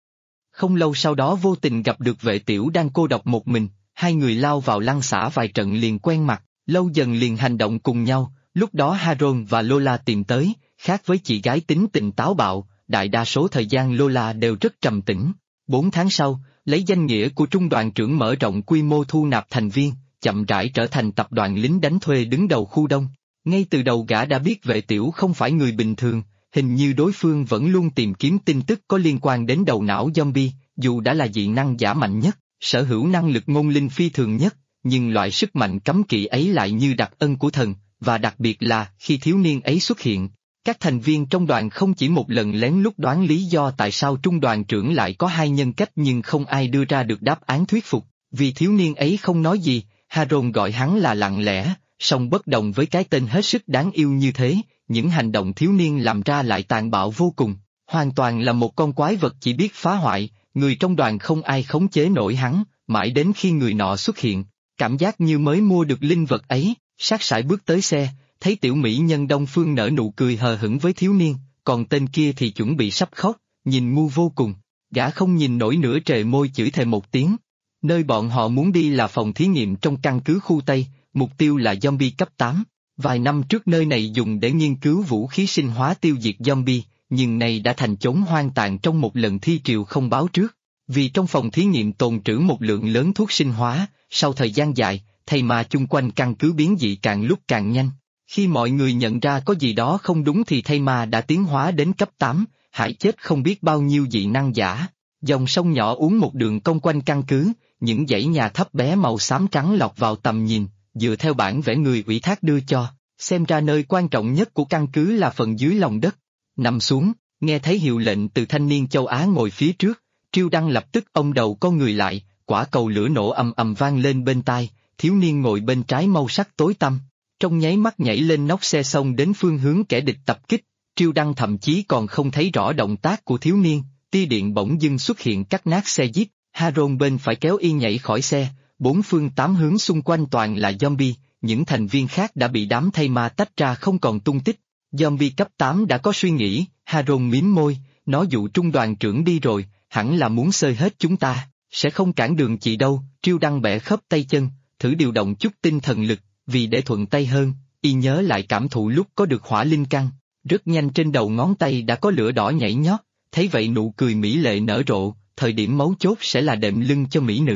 Không lâu sau đó vô tình gặp được Vệ Tiểu đang cô độc một mình, hai người lao vào lăng xả vài trận liền quen mặt, lâu dần liền hành động cùng nhau, lúc đó Haron và Lola tìm tới, khác với chị gái tính tình táo bạo, đại đa số thời gian Lola đều rất trầm tĩnh. 4 tháng sau, lấy danh nghĩa của trung đoàn trưởng mở rộng quy mô thu nạp thành viên, chậm rãi trở thành tập đoàn lính đánh thuê đứng đầu khu Đông. Ngay từ đầu gã đã biết Vệ Tiểu không phải người bình thường, hình như đối phương vẫn luôn tìm kiếm tin tức có liên quan đến đầu não zombie, dù đã là dị năng giả mạnh nhất, sở hữu năng lực ngôn linh phi thường nhất, nhưng loại sức mạnh cấm kỵ ấy lại như đặc ân của thần, và đặc biệt là khi thiếu niên ấy xuất hiện. Các thành viên trong đoàn không chỉ một lần lén lút đoán lý do tại sao trung đoàn trưởng lại có hai nhân cách nhưng không ai đưa ra được đáp án thuyết phục, vì thiếu niên ấy không nói gì, Haron gọi hắn là lặng lẽ, song bất đồng với cái tên hết sức đáng yêu như thế, những hành động thiếu niên làm ra lại tàn bạo vô cùng, hoàn toàn là một con quái vật chỉ biết phá hoại, người trong đoàn không ai khống chế nổi hắn, mãi đến khi người nọ xuất hiện, cảm giác như mới mua được linh vật ấy, sát sải bước tới xe. Thấy tiểu mỹ nhân Đông Phương nở nụ cười hờ hững với thiếu niên, còn tên kia thì chuẩn bị sắp khóc, nhìn ngu vô cùng, gã không nhìn nổi nữa trề môi chửi thề một tiếng. Nơi bọn họ muốn đi là phòng thí nghiệm trong căn cứ khu Tây, mục tiêu là zombie cấp 8. Vài năm trước nơi này dùng để nghiên cứu vũ khí sinh hóa tiêu diệt zombie, nhưng nay đã thành chốn hoang tàn trong một lần thi triều không báo trước. Vì trong phòng thí nghiệm tồn trữ một lượng lớn thuốc sinh hóa, sau thời gian dài, thây ma chung quanh căn cứ biến dị càng lúc càng nhanh. Khi mọi người nhận ra có gì đó không đúng thì thây ma đã tiến hóa đến cấp 8, hại chết không biết bao nhiêu dị năng giả. Dòng sông nhỏ uốn một đường cong quanh căn cứ, những dãy nhà thấp bé màu xám trắng lọt vào tầm nhìn, dựa theo bản vẽ người ủy thác đưa cho, xem ra nơi quan trọng nhất của căn cứ là phần dưới lòng đất. Nằm xuống, nghe thấy hiệu lệnh từ thanh niên châu Á ngồi phía trước, Triêu Đăng lập tức ôm đầu con người lại, quả cầu lửa nổ ầm ầm vang lên bên tai, thiếu niên ngồi bên trái màu sắc tối tăm. Trong nháy mắt nhảy lên nóc xe xông đến phương hướng kẻ địch tập kích, Triêu Đăng thậm chí còn không thấy rõ động tác của thiếu niên, tia điện bỗng dưng xuất hiện cắt nát xe jeep, Haron bên phải kéo y nhảy khỏi xe, 4 phương 8 hướng xung quanh toàn là zombie, những thành viên khác đã bị đám thây ma tách ra không còn tung tích. Zombie cấp 8 đã có suy nghĩ, Haron mím môi, nó dụ trung đoàn trưởng đi rồi, hẳn là muốn xơi hết chúng ta, sẽ không cản đường chị đâu. Triêu Đăng bẻ khớp tay chân, thử điều động chút tinh thần lực. Vì để thuận tay hơn, y nhớ lại cảm thụ lúc có được hỏa linh căn, rất nhanh trên đầu ngón tay đã có lửa đỏ nhảy nhót, thấy vậy nụ cười mỹ lệ nở rộ, thời điểm mấu chốt sẽ là đệm lưng cho mỹ nữ.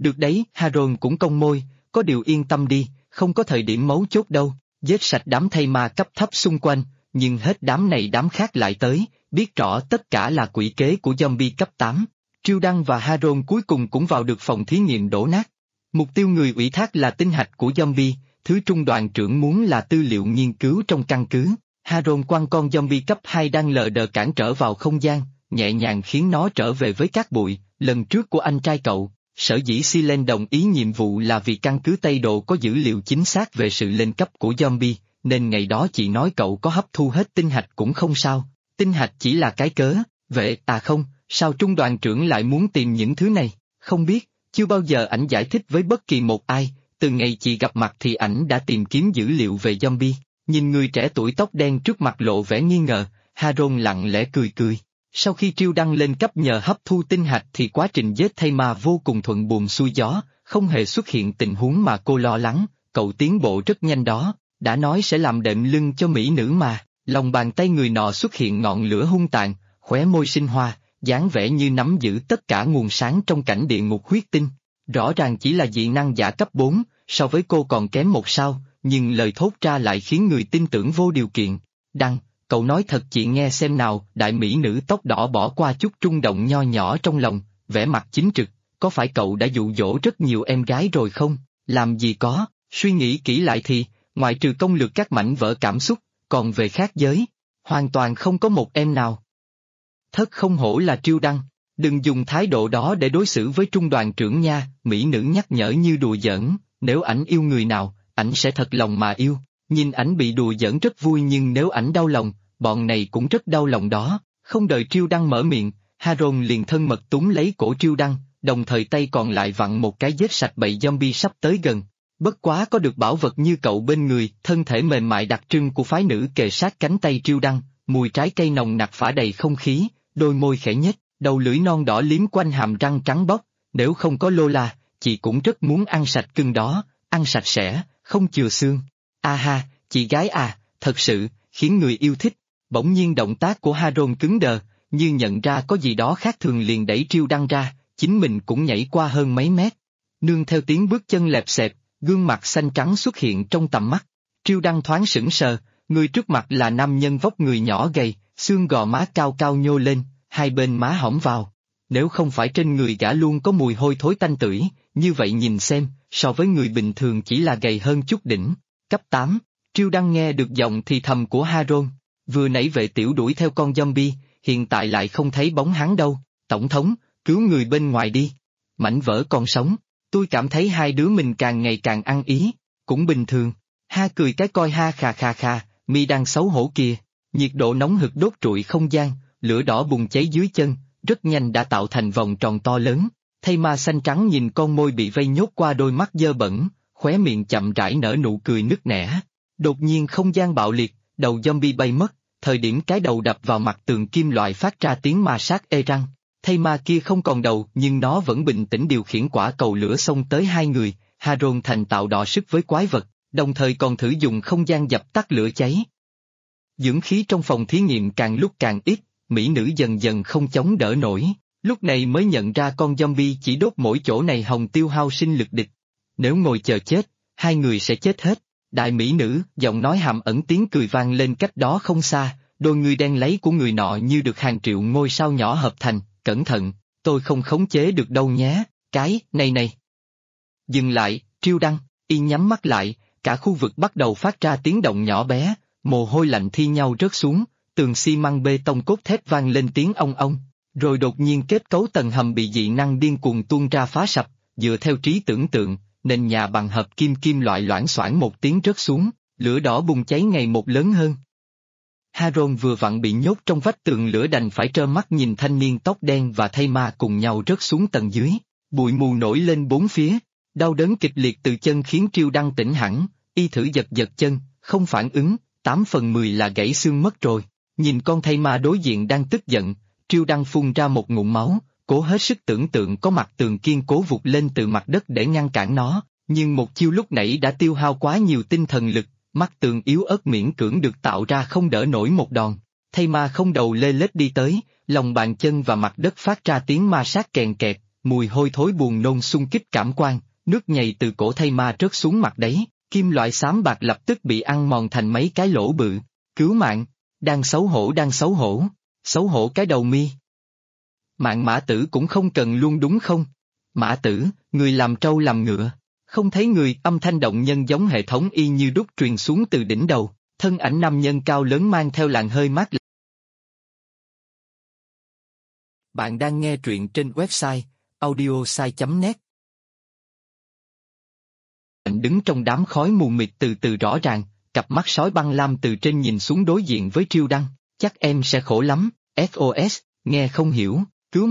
Được đấy, Harold cũng cong môi, có điều yên tâm đi, không có thời điểm mấu chốt đâu, giết sạch đám thây ma cấp thấp xung quanh, nhưng hết đám này đám khác lại tới, biết rõ tất cả là quỷ kế của zombie cấp 8. Triêu Đăng và Harold cuối cùng cũng vào được phòng thí nghiệm đổ nát. Mục tiêu người ủy thác là tinh hạch của zombie, thứ trung đoàn trưởng muốn là tư liệu nghiên cứu trong căn cứ. Harold quăng con zombie cấp 2 đang lờ đờ cản trở vào không gian, nhẹ nhàng khiến nó trở về với cát bụi, lần trước của anh trai cậu. Sở dĩ Silen đồng ý nhiệm vụ là vì căn cứ Tây Độ có dữ liệu chính xác về sự lên cấp của zombie, nên ngày đó chị nói cậu có hấp thu hết tinh hạch cũng không sao, tinh hạch chỉ là cái cớ, vậy không, sao trung đoàn trưởng lại muốn tìm những thứ này, không biết, chưa bao giờ ảnh giải thích với bất kỳ một ai, từ ngày chị gặp mặt thì ảnh đã tìm kiếm dữ liệu về zombie, nhìn người trẻ tuổi tóc đen trước mặt lộ vẻ nghi ngờ, Harold lặng lẽ cười cười. Sau khi Triêu Đăng lên cấp nhờ hấp thu tinh hạch thì quá trình giết thây ma vô cùng thuận buồm xuôi gió, không hề xuất hiện tình huống mà cô lo lắng, cậu tiến bộ rất nhanh đó, đã nói sẽ làm đệm lưng cho mỹ nữ mà, lòng bàn tay người nọ xuất hiện ngọn lửa hung tàn, khóe môi sinh hoa, dáng vẻ như nắm giữ tất cả nguồn sáng trong cảnh địa ngục huyết tinh. Rõ ràng chỉ là dị năng giả cấp 4, so với cô còn kém một sao, nhưng lời thốt ra lại khiến người tin tưởng vô điều kiện. Đăng, cậu nói thật chị nghe xem nào, đại mỹ nữ tóc đỏ bỏ qua chút rung động nho nhỏ trong lòng, vẻ mặt chính trực, có phải cậu đã dụ dỗ rất nhiều em gái rồi không? Làm gì có, suy nghĩ kỹ lại thì, ngoại trừ công lược các mảnh vỡ cảm xúc, còn về khác giới, hoàn toàn không có một em nào. Thất không hổ là Triêu Đăng, đừng dùng thái độ đó để đối xử với trung đoàn trưởng nha, mỹ nữ nhắc nhở như đùa giỡn, nếu ảnh yêu người nào, ảnh sẽ thật lòng mà yêu, nhìn ảnh bị đùa giỡn rất vui nhưng nếu ảnh đau lòng, bọn này cũng rất đau lòng đó, không đợi Triêu Đăng mở miệng, Harold liền thân mật túm lấy cổ Triêu Đăng, đồng thời tay còn lại vặn một cái giết sạch bầy zombie sắp tới gần. Bất quá có được bảo vật như cậu bên người, thân thể mềm mại đặc trưng của phái nữ kề sát cánh tay Triêu Đăng, mùi trái cây nồng nặc phả đầy không khí, đôi môi khẽ nhếch, đầu lưỡi non đỏ liếm quanh hàm răng trắng bóc, nếu không có Lola, chị cũng rất muốn ăn sạch cưng đó, ăn sạch sẽ, không chừa xương. A ha, chị gái à, thật sự, khiến người yêu thích. Bỗng nhiên động tác của Harold cứng đờ, như nhận ra có gì đó khác thường liền đẩy Triêu Đăng ra, chính mình cũng nhảy qua hơn mấy mét. Nương theo tiếng bước chân lẹp xẹp, gương mặt xanh trắng xuất hiện trong tầm mắt. Triêu Đăng thoáng sững sờ, người trước mặt là nam nhân vóc người nhỏ gầy, xương gò má cao cao nhô lên, hai bên má hõm vào. Nếu không phải trên người gã luôn có mùi hôi thối tanh tưởi, như vậy nhìn xem, so với người bình thường chỉ là gầy hơn chút đỉnh. Cấp 8, Triêu Đăng nghe được giọng thì thầm của Harold. Vừa nãy vệ tiểu đuổi theo con zombie, hiện tại lại không thấy bóng hắn đâu, tổng thống, cứu người bên ngoài đi. Mảnh vỡ còn sống, tôi cảm thấy hai đứa mình càng ngày càng ăn ý, cũng bình thường. Ha cười cái coi ha khà khà khà, mi đang xấu hổ kìa, nhiệt độ nóng hực đốt trụi không gian, lửa đỏ bùng cháy dưới chân, rất nhanh đã tạo thành vòng tròn to lớn. Thây ma xanh trắng nhìn con môi bị vây nhốt qua đôi mắt dơ bẩn, khóe miệng chậm rãi nở nụ cười nức nẻ. Đột nhiên không gian bạo liệt, đầu zombie bay mất, thời điểm cái đầu đập vào mặt tường kim loại phát ra tiếng ma sát ê răng. Thây ma kia không còn đầu nhưng nó vẫn bình tĩnh điều khiển quả cầu lửa xông tới hai người, Harold thành tạo đọ sức với quái vật, đồng thời còn thử dùng không gian dập tắt lửa cháy. Dưỡng khí trong phòng thí nghiệm càng lúc càng ít, mỹ nữ dần dần không chống đỡ nổi, lúc này mới nhận ra con zombie chỉ đốt mỗi chỗ này hồng tiêu hao sinh lực địch. Nếu ngồi chờ chết, hai người sẽ chết hết. Đại mỹ nữ, giọng nói hàm ẩn tiếng cười vang lên cách đó không xa, đôi người đen lấy của người nọ như được hàng triệu ngôi sao nhỏ hợp thành, cẩn thận, tôi không khống chế được đâu nhé, cái, này. Dừng lại, Triêu Đăng, y nhắm mắt lại, cả khu vực bắt đầu phát ra tiếng động nhỏ bé, mồ hôi lạnh thi nhau rớt xuống, tường xi măng bê tông cốt thép vang lên tiếng ong ong, rồi đột nhiên kết cấu tầng hầm bị dị năng điên cuồng tuôn ra phá sập, dựa theo trí tưởng tượng, nền nhà bằng hợp kim loại loảng xoảng một tiếng rớt xuống, lửa đỏ bùng cháy ngày một lớn hơn. Harold vừa vặn bị nhốt trong vách tường lửa đành phải trơ mắt nhìn thanh niên tóc đen và thây ma cùng nhau rớt xuống tầng dưới, bụi mù nổi lên bốn phía, đau đớn kịch liệt từ chân khiến Triêu Đăng tỉnh hẳn, y thử giật chân, không phản ứng, 8/10 là gãy xương mất rồi, nhìn con thây ma đối diện đang tức giận, Triêu Đăng phun ra một ngụm máu, cố hết sức tưởng tượng có mặt tường kiên cố vụt lên từ mặt đất để ngăn cản nó, nhưng một chiêu lúc nãy đã tiêu hao quá nhiều tinh thần lực, mắt tường yếu ớt miễn cưỡng được tạo ra không đỡ nổi một đòn. Thây ma không đầu lê lết đi tới, lòng bàn chân và mặt đất phát ra tiếng ma sát kèn kẹt, mùi hôi thối buồn nôn xung kích cảm quan, nước nhầy từ cổ thây ma rớt xuống mặt đấy, kim loại xám bạc lập tức bị ăn mòn thành mấy cái lỗ bự. Cứu mạng, đang xấu hổ cái đầu mi. Mạng Mã Tử cũng không cần luôn đúng không? Mã Tử, người làm trâu làm ngựa. Không thấy người, âm thanh động nhân giống hệ thống y như đúc truyền xuống từ đỉnh đầu, thân ảnh nam nhân cao lớn mang theo làn hơi mát. Bạn đang nghe truyện trên website audiosai.net. Anh đứng trong đám khói mù mịt từ từ rõ ràng, cặp mắt sói băng lam từ trên nhìn xuống đối diện với Triêu Đăng, chắc em sẽ khổ lắm, SOS, nghe không hiểu,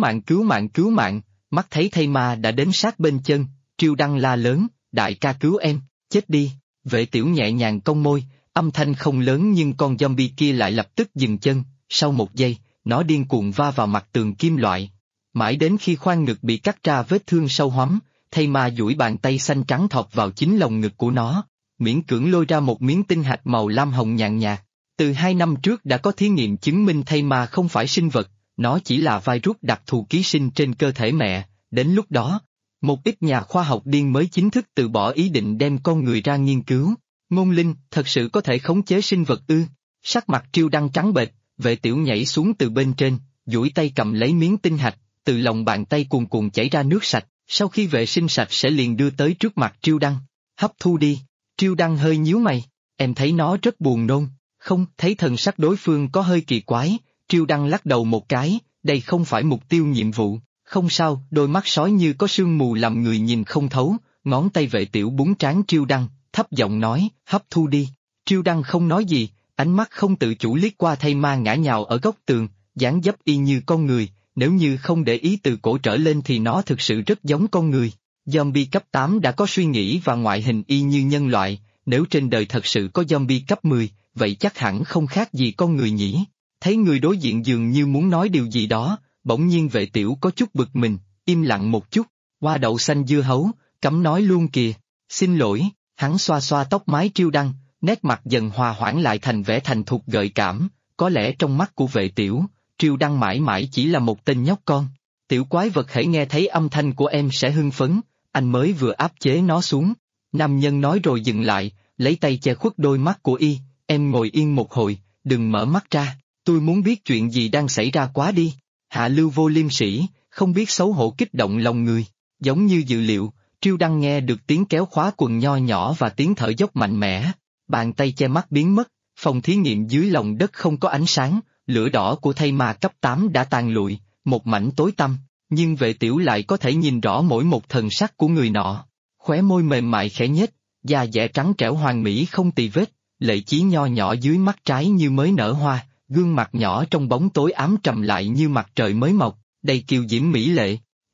cứu mạng, mắt thấy thây ma đã đến sát bên chân, Triêu Đăng la lớn, đại ca cứu em, chết đi, Vệ Tiểu nhẹ nhàng cong môi, âm thanh không lớn nhưng con zombie kia lại lập tức dừng chân, sau một giây, nó điên cuồng va vào mặt tường kim loại. Mãi đến khi khoang ngực bị cắt ra vết thương sâu hoắm, thây ma duỗi bàn tay xanh trắng thọc vào chính lồng ngực của nó, miễn cưỡng lôi ra một miếng tinh hạch màu lam hồng nhàn nhạt. Từ 2 năm trước đã có thí nghiệm chứng minh thây ma không phải sinh vật, nó chỉ là virus đặc thù ký sinh trên cơ thể mẹ, đến lúc đó, một ít nhà khoa học điên mới chính thức từ bỏ ý định đem con người ra nghiên cứu. Ngôn Linh, thật sự có thể khống chế sinh vật ư? Sắc mặt Triêu Đăng trắng bệch, Vệ Tiểu nhảy xuống từ bên trên, duỗi tay cầm lấy miếng tinh hạch, từ lòng bàn tay cuồn cuộn chảy ra nước sạch, sau khi vệ sinh sạch sẽ liền đưa tới trước mặt Triêu Đăng. Hấp thu đi. Triêu Đăng hơi nhíu mày, em thấy nó rất buồn nôn. Không, thấy thần sắc đối phương có hơi kỳ quái, Triêu Đăng lắc đầu một cái, đây không phải mục tiêu nhiệm vụ. Không sao, đôi mắt sói như có sương mù làm người nhìn không thấu, ngón tay Vệ Tiểu búng trán Triêu Đăng, thấp giọng nói, hấp thu đi. Triêu Đăng không nói gì, ánh mắt không tự chủ liếc qua thây ma ngã nhào ở góc tường, dáng dấp y như con người, nếu như không để ý từ cổ trở lên thì nó thực sự rất giống con người. Zombie cấp 8 đã có suy nghĩ và ngoại hình y như nhân loại, nếu trên đời thật sự có zombie cấp 10, vậy chắc hẳn không khác gì con người nhỉ. Thấy người đối diện dường như muốn nói điều gì đó, bỗng nhiên Vệ Tiểu có chút bực mình, im lặng một chút, hoa đậu xanh dưa hấu, cấm nói luôn kìa, xin lỗi, hắn xoa xoa tóc mái Triêu Đăng, nét mặt dần hòa hoãn lại thành vẻ thành thục gợi cảm, có lẽ trong mắt của Vệ Tiểu, Triêu Đăng mãi mãi chỉ là một tên nhóc con. Tiểu quái vật hễ nghe thấy âm thanh của em sẽ hưng phấn, anh mới vừa áp chế nó xuống. Nam nhân nói rồi dừng lại, lấy tay che khuất đôi mắt của y, em ngồi yên một hồi, đừng mở mắt ra, tôi muốn biết chuyện gì đang xảy ra quá đi. Hạ lưu vô liêm sỉ, không biết xấu hổ kích động lòng người, giống như dự liệu, Triêu Đăng nghe được tiếng kéo khóa quần nho nhỏ và tiếng thở dốc mạnh mẽ, bàn tay che mắt biến mất, phòng thí nghiệm dưới lòng đất không có ánh sáng, lửa đỏ của thây ma cấp 8 đã tàn lụi, một mảnh tối tăm, nhưng Vệ Tiểu lại có thể nhìn rõ mỗi một thần sắc của người nọ, khóe môi mềm mại khẽ nhếch, da dẻ trắng trẻo hoàn mỹ không tì vết, lệ chí nho nhỏ dưới mắt trái như mới nở hoa, gương mặt nhỏ trong bóng tối ám trầm lại như mặt trời mới mọc, đầy kiều diễm mỹ lệ.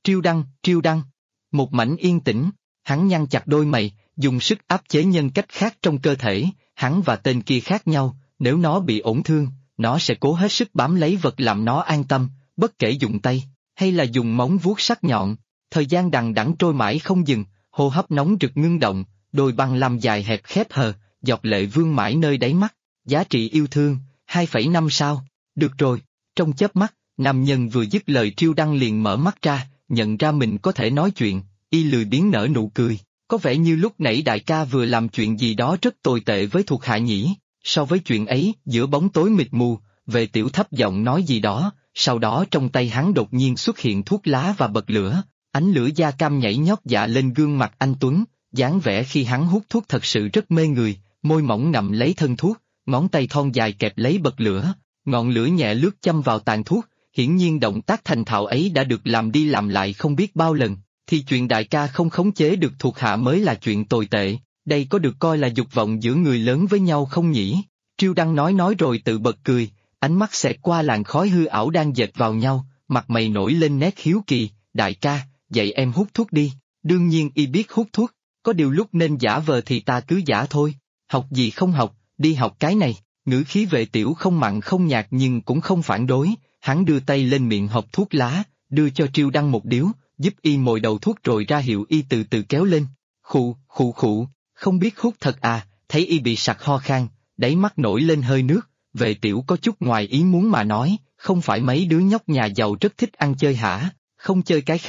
Triêu Đăng, một mảnh yên tĩnh, hắn nhăn chặt đôi mày, dùng sức áp chế nhân cách khác trong cơ thể, hắn và tên kia khác nhau, nếu nó bị ổn thương, nó sẽ cố hết sức bám lấy vật làm nó an tâm, bất kể dùng tay, hay là dùng móng vuốt sắc nhọn. Thời gian đằng đẵng trôi mãi không dừng, hô hấp nóng rực ngưng động, đôi băng lam dài hẹp khép hờ, giọt lệ vương mãi nơi đáy mắt, giá trị yêu thương, 2,5 sao, được rồi, trong chớp mắt, nam nhân vừa dứt lời Triêu Đăng liền mở mắt ra, nhận ra mình có thể nói chuyện, y lười biếng nở nụ cười, có vẻ như lúc nãy đại ca vừa làm chuyện gì đó rất tồi tệ với thuộc hạ nhỉ. So với chuyện ấy, giữa bóng tối mịt mù, Vệ Tiểu thấp giọng nói gì đó, sau đó trong tay hắn đột nhiên xuất hiện thuốc lá và bật lửa, ánh lửa da cam nhảy nhót dạ lên gương mặt anh Tuấn, dáng vẻ khi hắn hút thuốc thật sự rất mê người, môi mỏng ngậm lấy thân thuốc, ngón tay thon dài kẹp lấy bật lửa, ngọn lửa nhẹ lướt châm vào tàn thuốc, hiển nhiên động tác thành thạo ấy đã được làm đi làm lại không biết bao lần, thì chuyện đại ca không khống chế được thuộc hạ mới là chuyện tồi tệ. Đây có được coi là dục vọng giữa người lớn với nhau không nhỉ? Triêu Đăng nói rồi tự bật cười, ánh mắt xẹt qua làn khói hư ảo đang dệt vào nhau, mặt mày nổi lên nét hiếu kỳ, đại ca, dạy em hút thuốc đi, đương nhiên y biết hút thuốc, có điều lúc nên giả vờ thì ta cứ giả thôi, học gì không học, đi học cái này, ngữ khí Vệ Tiểu không mặn không nhạt nhưng cũng không phản đối, hắn đưa tay lên miệng hộp thuốc lá, đưa cho Triêu Đăng một điếu, giúp y mồi đầu thuốc rồi ra hiệu y từ từ kéo lên, khụ, không biết hút thật à, thấy y bị sặc ho khan, đáy mắt nổi lên hơi nước, Vệ Tiểu có chút ngoài ý muốn mà nói, không phải mấy đứa nhóc nhà giàu rất thích ăn chơi hả, không chơi cái khác,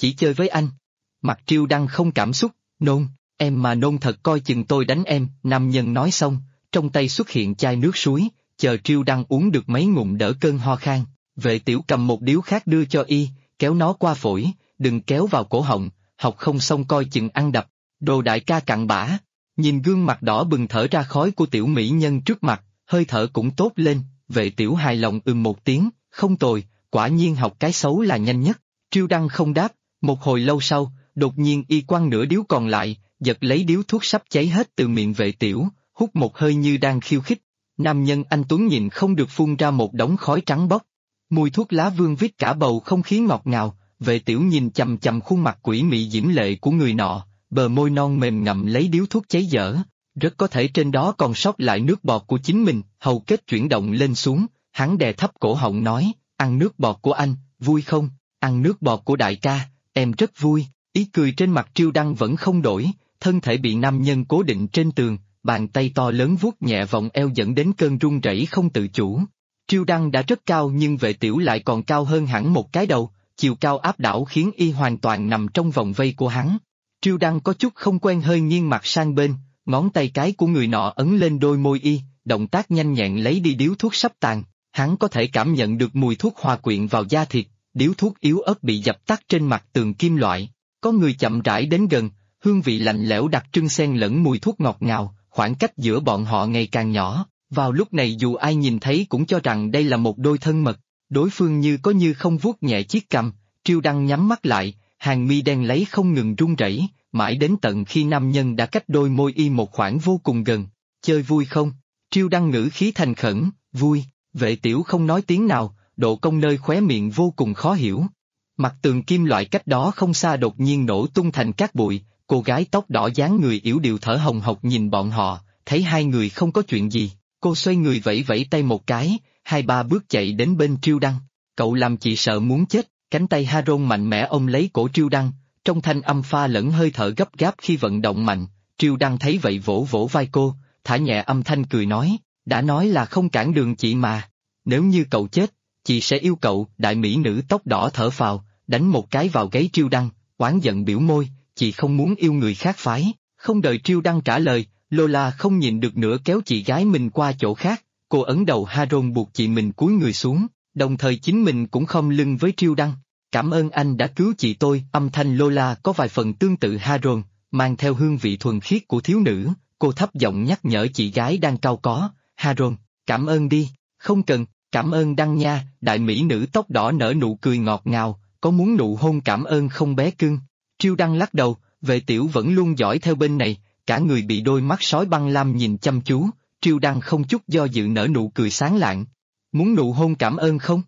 chỉ chơi với anh. Mặt Triêu Đăng không cảm xúc, nôn, em mà nôn thật coi chừng tôi đánh em, nam nhân nói xong, trong tay xuất hiện chai nước suối, chờ Triêu Đăng uống được mấy ngụm đỡ cơn ho khan, Vệ Tiểu cầm một điếu khác đưa cho y, kéo nó qua phổi, đừng kéo vào cổ họng, học không xong coi chừng ăn đập, đồ đại ca cặn bã. Nhìn gương mặt đỏ bừng thở ra khói của tiểu mỹ nhân trước mặt, hơi thở cũng tốt lên, Vệ Tiểu hài lòng một tiếng, không tồi, quả nhiên học cái xấu là nhanh nhất. Triêu Đăng không đáp, một hồi lâu sau, đột nhiên y quăng nửa điếu còn lại, giật lấy điếu thuốc sắp cháy hết từ miệng Vệ Tiểu, hút một hơi như đang khiêu khích. Nam nhân anh Tuấn nhìn không được phun ra một đống khói trắng bốc. Mùi thuốc lá vương vít cả bầu không khí ngọt ngào, Vệ Tiểu nhìn chằm chằm khuôn mặt quỷ mị diễm lệ của người nọ, bờ môi non mềm ngậm lấy điếu thuốc cháy dở, rất có thể trên đó còn sót lại nước bọt của chính mình, hầu kết chuyển động lên xuống, hắn đè thấp cổ họng nói, ăn nước bọt của anh, vui không, ăn nước bọt của đại ca, em rất vui, ý cười trên mặt Triêu Đăng vẫn không đổi, thân thể bị nam nhân cố định trên tường, bàn tay to lớn vuốt nhẹ vòng eo dẫn đến cơn run rẩy không tự chủ. Triêu Đăng đã rất cao nhưng Vệ Tiểu lại còn cao hơn hẳn một cái đầu, chiều cao áp đảo khiến y hoàn toàn nằm trong vòng vây của hắn. Triêu Đăng có chút không quen hơi nghiêng mặt sang bên, ngón tay cái của người nọ ấn lên đôi môi y, động tác nhanh nhẹn lấy đi điếu thuốc sắp tàn, hắn có thể cảm nhận được mùi thuốc hòa quyện vào da thịt, điếu thuốc yếu ớt bị dập tắt trên mặt tường kim loại, có người chậm rãi đến gần, hương vị lạnh lẽo đặc trưng xen lẫn mùi thuốc ngọt ngào, khoảng cách giữa bọn họ ngày càng nhỏ, vào lúc này dù ai nhìn thấy cũng cho rằng đây là một đôi thân mật, đối phương như có như không vuốt nhẹ chiếc cằm, Triêu Đăng nhắm mắt lại, hàng mi đen lấy không ngừng run rẩy, mãi đến tận khi nam nhân đã cách đôi môi y một khoảng vô cùng gần. Chơi vui không? Triêu Đăng ngữ khí thành khẩn, vui, Vệ Tiểu không nói tiếng nào, độ cong nơi khóe miệng vô cùng khó hiểu. Mặt tường kim loại cách đó không xa đột nhiên nổ tung thành cát bụi, cô gái tóc đỏ dáng người yểu điệu thở hồng hộc nhìn bọn họ, thấy hai người không có chuyện gì, cô xoay người vẫy vẫy tay một cái, 2-3 bước chạy đến bên Triêu Đăng, cậu làm chị sợ muốn chết, cánh tay Haron mạnh mẽ ôm lấy cổ Triêu Đăng, trong thanh âm pha lẫn hơi thở gấp gáp khi vận động mạnh, Triêu Đăng thấy vậy vỗ vỗ vai cô, thả nhẹ âm thanh cười nói, đã nói là không cản đường chị mà, nếu như cậu chết, chị sẽ yêu cậu, đại mỹ nữ tóc đỏ thở phào, đánh một cái vào gáy Triêu Đăng, oán giận biểu môi, chị không muốn yêu người khác phái, không đợi Triêu Đăng trả lời, Lola không nhịn được nữa kéo chị gái mình qua chỗ khác, cô ấn đầu Haron buộc chị mình cúi người xuống, đồng thời chính mình cũng khom lưng với Triêu Đăng. Cảm ơn anh đã cứu chị tôi, âm thanh Lola có vài phần tương tự Haron, mang theo hương vị thuần khiết của thiếu nữ, cô thấp giọng nhắc nhở chị gái đang cau có, Haron, cảm ơn đi, không cần, cảm ơn Đăng nha, đại mỹ nữ tóc đỏ nở nụ cười ngọt ngào, có muốn nụ hôn cảm ơn không bé cưng. Triêu Đăng lắc đầu, Vệ Tiểu vẫn luôn dõi theo bên này, cả người bị đôi mắt sói băng lam nhìn chăm chú, Triêu Đăng không chút do dự nở nụ cười sáng lạng. Muốn nụ hôn cảm ơn không?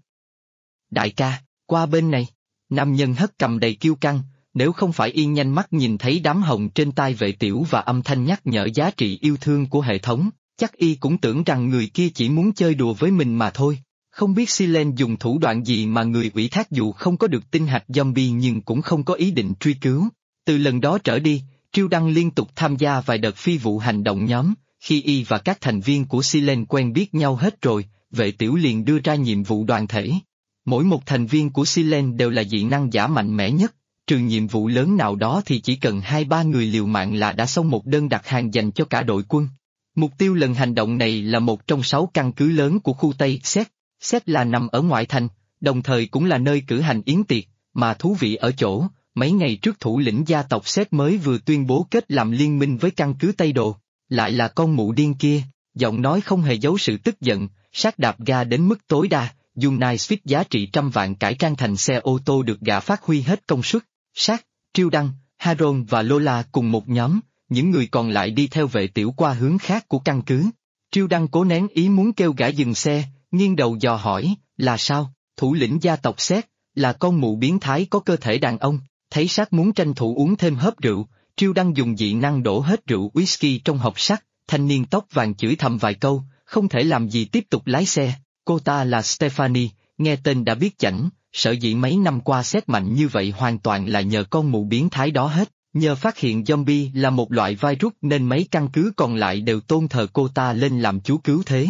Đại ca, qua bên này. Nam nhân hất cầm đầy kiêu căng, nếu không phải y nhanh mắt nhìn thấy đám hồng trên tai Vệ Tiểu và âm thanh nhắc nhở giá trị yêu thương của hệ thống, chắc y cũng tưởng rằng người kia chỉ muốn chơi đùa với mình mà thôi. Không biết Silen dùng thủ đoạn gì mà người ủy thác dù không có được tinh hạch zombie nhưng cũng không có ý định truy cứu. Từ lần đó trở đi, Triêu Đăng liên tục tham gia vài đợt phi vụ hành động nhóm, khi y và các thành viên của Silen quen biết nhau hết rồi, Vệ Tiểu liền đưa ra nhiệm vụ đoàn thể. Mỗi một thành viên của Silen đều là dị năng giả mạnh mẽ nhất, trừ nhiệm vụ lớn nào đó thì chỉ cần 2-3 người liều mạng là đã xong một đơn đặt hàng dành cho cả đội quân. Mục tiêu lần hành động này là một trong 6 căn cứ lớn của khu Tây Séc. Séc là nằm ở ngoại thành, đồng thời cũng là nơi cử hành yến tiệc, mà thú vị ở chỗ, mấy ngày trước thủ lĩnh gia tộc Séc mới vừa tuyên bố kết làm liên minh với căn cứ Tây Đồ, lại là con mụ điên kia, giọng nói không hề giấu sự tức giận, sát đạp ga đến mức tối đa. Dùng Nice Fit giá trị 100 vạn cải trang thành xe ô tô được gã phát huy hết công suất, Sát, Triêu Đăng, Haron và Lola cùng một nhóm, những người còn lại đi theo Vệ Tiểu qua hướng khác của căn cứ. Triêu Đăng cố nén ý muốn kêu gã dừng xe, nghiêng đầu dò hỏi, là sao, thủ lĩnh gia tộc Séc, là con mụ biến thái có cơ thể đàn ông, thấy Sát muốn tranh thủ uống thêm hớp rượu, Triêu Đăng dùng dị năng đổ hết rượu whisky trong hộp sắt, thanh niên tóc vàng chửi thầm vài câu, không thể làm gì tiếp tục lái xe. Cô ta là Stephanie, nghe tên đã biết chảnh, sở dĩ mấy năm qua xét mạnh như vậy hoàn toàn là nhờ con mụ biến thái đó hết, nhờ phát hiện zombie là một loại virus nên mấy căn cứ còn lại đều tôn thờ cô ta lên làm chú cứu thế.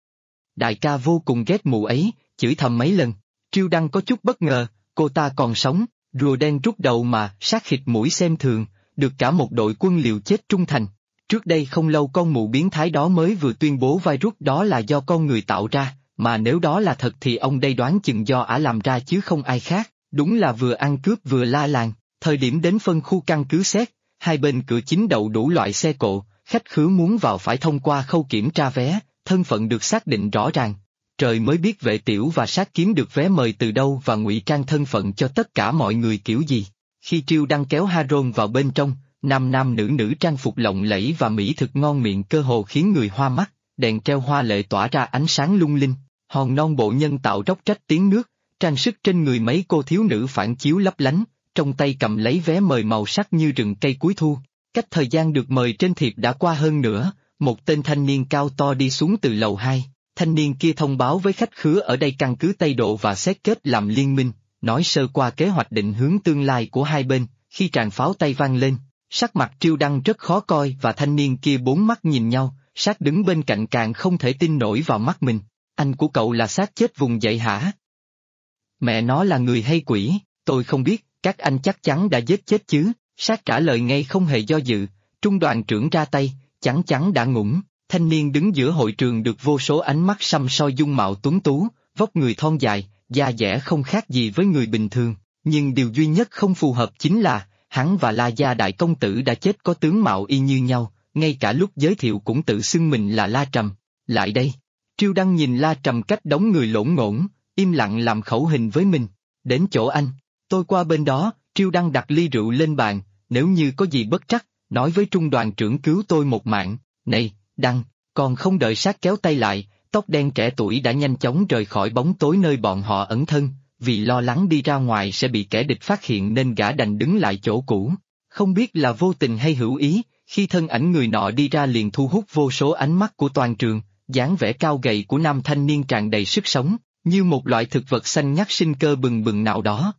Đại ca vô cùng ghét mụ ấy, chửi thầm mấy lần, Triêu Đăng có chút bất ngờ, cô ta còn sống, Rùa đen rút đầu mà sát khịt mũi xem thường, được cả một đội quân liều chết trung thành. Trước đây không lâu con mụ biến thái đó mới vừa tuyên bố virus đó là do con người tạo ra, mà nếu đó là thật thì ông đây đoán chừng do ả làm ra chứ không ai khác, đúng là vừa ăn cướp vừa la làng. Thời điểm đến phân khu căn cứ xét, hai bên cửa chính đậu đủ loại xe cộ, khách khứa muốn vào phải thông qua khâu kiểm tra vé, thân phận được xác định rõ ràng. Trời mới biết Vệ Tiểu và Sát kiếm được vé mời từ đâu và ngụy trang thân phận cho tất cả mọi người kiểu gì. Khi Triêu Đăng kéo Haron vào bên trong, nam nam nữ nữ trang phục lộng lẫy và mỹ thực ngon miệng cơ hồ khiến người hoa mắt, đèn treo hoa lệ tỏa ra ánh sáng lung linh, hòn non bộ nhân tạo róc rách tiếng nước, trang sức trên người mấy cô thiếu nữ phản chiếu lấp lánh, trong tay cầm lấy vé mời màu sắc như rừng cây cuối thu. Cách thời gian được mời trên thiệp đã qua hơn nữa, một tên thanh niên cao to đi xuống từ lầu 2. Thanh niên kia thông báo với khách khứa ở đây căn cứ Tây Độ và xét kết làm liên minh, nói sơ qua kế hoạch định hướng tương lai của hai bên. Khi tràng pháo tay vang lên, sắc mặt Triêu Đăng rất khó coi và thanh niên kia bốn mắt nhìn nhau, Sát đứng bên cạnh càng không thể tin nổi vào mắt mình. Anh của cậu là Sát chết vùng dậy hả? Mẹ nó là người hay quỷ, tôi không biết, các anh chắc chắn đã giết chết chứ. Sát trả lời ngay không hề do dự, trung đoàn trưởng ra tay, chắn chắn đã ngủm. Thanh niên đứng giữa hội trường được vô số ánh mắt săm soi dung mạo tuấn tú, vóc người thon dài, da dẻ không khác gì với người bình thường, nhưng điều duy nhất không phù hợp chính là, hắn và La Gia đại công tử đã chết có tướng mạo y như nhau, ngay cả lúc giới thiệu cũng tự xưng mình là La Trầm. Lại đây. Triêu Đăng nhìn La Trầm cách đống người lổn ngổn, im lặng làm khẩu hình với mình. Đến chỗ anh, tôi qua bên đó. Triêu Đăng đặt ly rượu lên bàn, nếu như có gì bất trắc, nói với trung đoàn trưởng cứu tôi một mạng. Này, Đăng, còn không đợi Sát kéo tay lại, tóc đen trẻ tuổi đã nhanh chóng rời khỏi bóng tối nơi bọn họ ẩn thân, vì lo lắng đi ra ngoài sẽ bị kẻ địch phát hiện nên gã đành đứng lại chỗ cũ. Không biết là vô tình hay hữu ý, khi thân ảnh người nọ đi ra liền thu hút vô số ánh mắt của toàn trường, dáng vẻ cao gầy của nam thanh niên tràn đầy sức sống, như một loại thực vật xanh ngắt sinh cơ bừng bừng nào đó.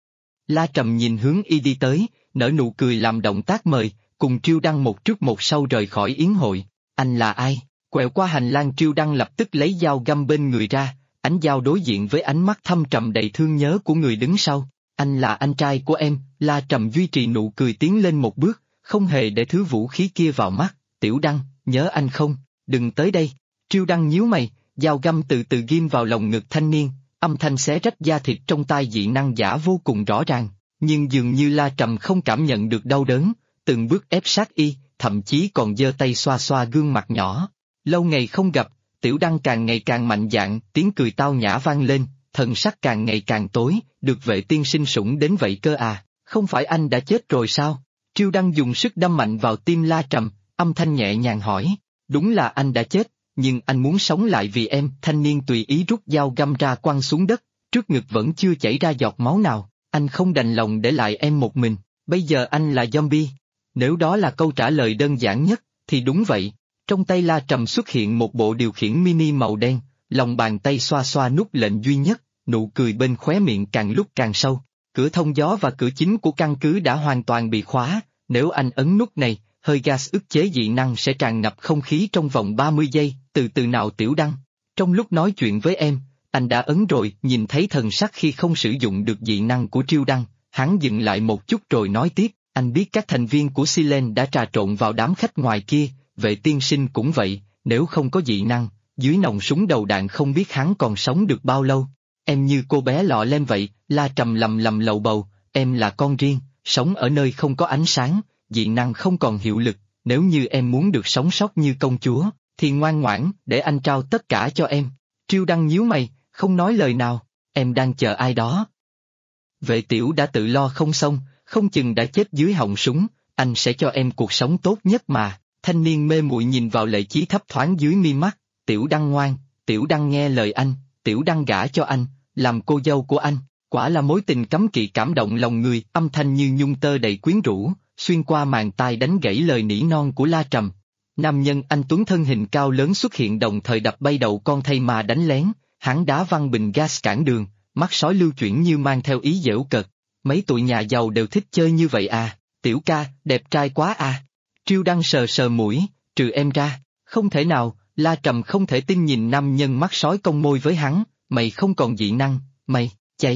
La Trầm nhìn hướng y đi tới, nở nụ cười làm động tác mời, cùng Triêu Đăng một trước một sau rời khỏi yến hội. Anh là ai? Quẹo qua hành lang Triêu Đăng lập tức lấy dao găm bên người ra, ánh dao đối diện với ánh mắt thâm trầm đầy thương nhớ của người đứng sau. Anh là anh trai của em. La Trầm duy trì nụ cười tiến lên một bước, không hề để thứ vũ khí kia vào mắt. Tiểu Đăng, nhớ anh không? Đừng tới đây. Triêu Đăng nhíu mày, dao găm từ từ ghim vào lồng ngực thanh niên, âm thanh xé rách da thịt trong tai dị năng giả vô cùng rõ ràng, nhưng dường như La Trầm không cảm nhận được đau đớn, từng bước ép sát y, thậm chí còn giơ tay xoa xoa gương mặt nhỏ. Lâu ngày không gặp, Tiểu Đăng càng ngày càng mạnh dạn, tiếng cười tao nhã vang lên, thần sắc càng ngày càng tối, được Vệ tiên sinh sủng đến vậy cơ à, không phải anh đã chết rồi sao? Triêu Đăng dùng sức đâm mạnh vào tim La Trầm, âm thanh nhẹ nhàng hỏi, đúng là anh đã chết, nhưng anh muốn sống lại vì em. Thanh niên tùy ý rút dao găm ra quăng xuống đất, trước ngực vẫn chưa chảy ra giọt máu nào, anh không đành lòng để lại em một mình, bây giờ anh là zombie. Nếu đó là câu trả lời đơn giản nhất, thì đúng vậy. Trong tay La Trầm xuất hiện một bộ điều khiển mini màu đen, lòng bàn tay xoa xoa nút lệnh duy nhất, nụ cười bên khóe miệng càng lúc càng sâu. Cửa thông gió và cửa chính của căn cứ đã hoàn toàn bị khóa, nếu anh ấn nút này, hơi gas ức chế dị năng sẽ tràn ngập không khí trong vòng 30 giây, từ từ nào Tiểu Đăng. Trong lúc nói chuyện với em, anh đã ấn rồi. Nhìn thấy thần sắc khi không sử dụng được dị năng của Triêu Đăng, hắn dừng lại một chút rồi nói tiếp, anh biết các thành viên của Silen đã trà trộn vào đám khách ngoài kia, Vệ tiên sinh cũng vậy, nếu không có dị năng, dưới nòng súng đầu đạn không biết hắn còn sống được bao lâu. Em như cô bé lọ lem vậy. La Trầm lầm lầm lầu bầu, em là con riêng, sống ở nơi không có ánh sáng, dị năng không còn hiệu lực, nếu như em muốn được sống sót như công chúa, thì ngoan ngoãn, để anh trao tất cả cho em. Triêu Đăng nhíu mày, không nói lời nào, em đang chờ ai đó. Vệ Tiểu đã tự lo không xong, không chừng đã chết dưới họng súng, anh sẽ cho em cuộc sống tốt nhất mà. Thanh niên mê muội nhìn vào lệ chí thấp thoáng dưới mi mắt, Tiểu Đăng ngoan, Tiểu Đăng nghe lời anh, Tiểu Đăng gả cho anh, làm cô dâu của anh, quả là mối tình cấm kỵ cảm động lòng người. Âm thanh như nhung tơ đầy quyến rũ, xuyên qua màn tai đánh gãy lời nỉ non của La Trầm. Nam nhân anh tuấn thân hình cao lớn xuất hiện đồng thời đập bay đầu con thây ma đánh lén, hắn đá văng bình gas cản đường, mắt sói lưu chuyển như mang theo ý giễu cợt. Mấy tụi nhà giàu đều thích chơi như vậy à? Tiểu ca, đẹp trai quá à? Triêu Đăng sờ sờ mũi, trừ em ra, không thể nào. La Trầm không thể tin nhìn nam nhân mắt sói cong môi với hắn, mày không còn dị năng, mày, cháy.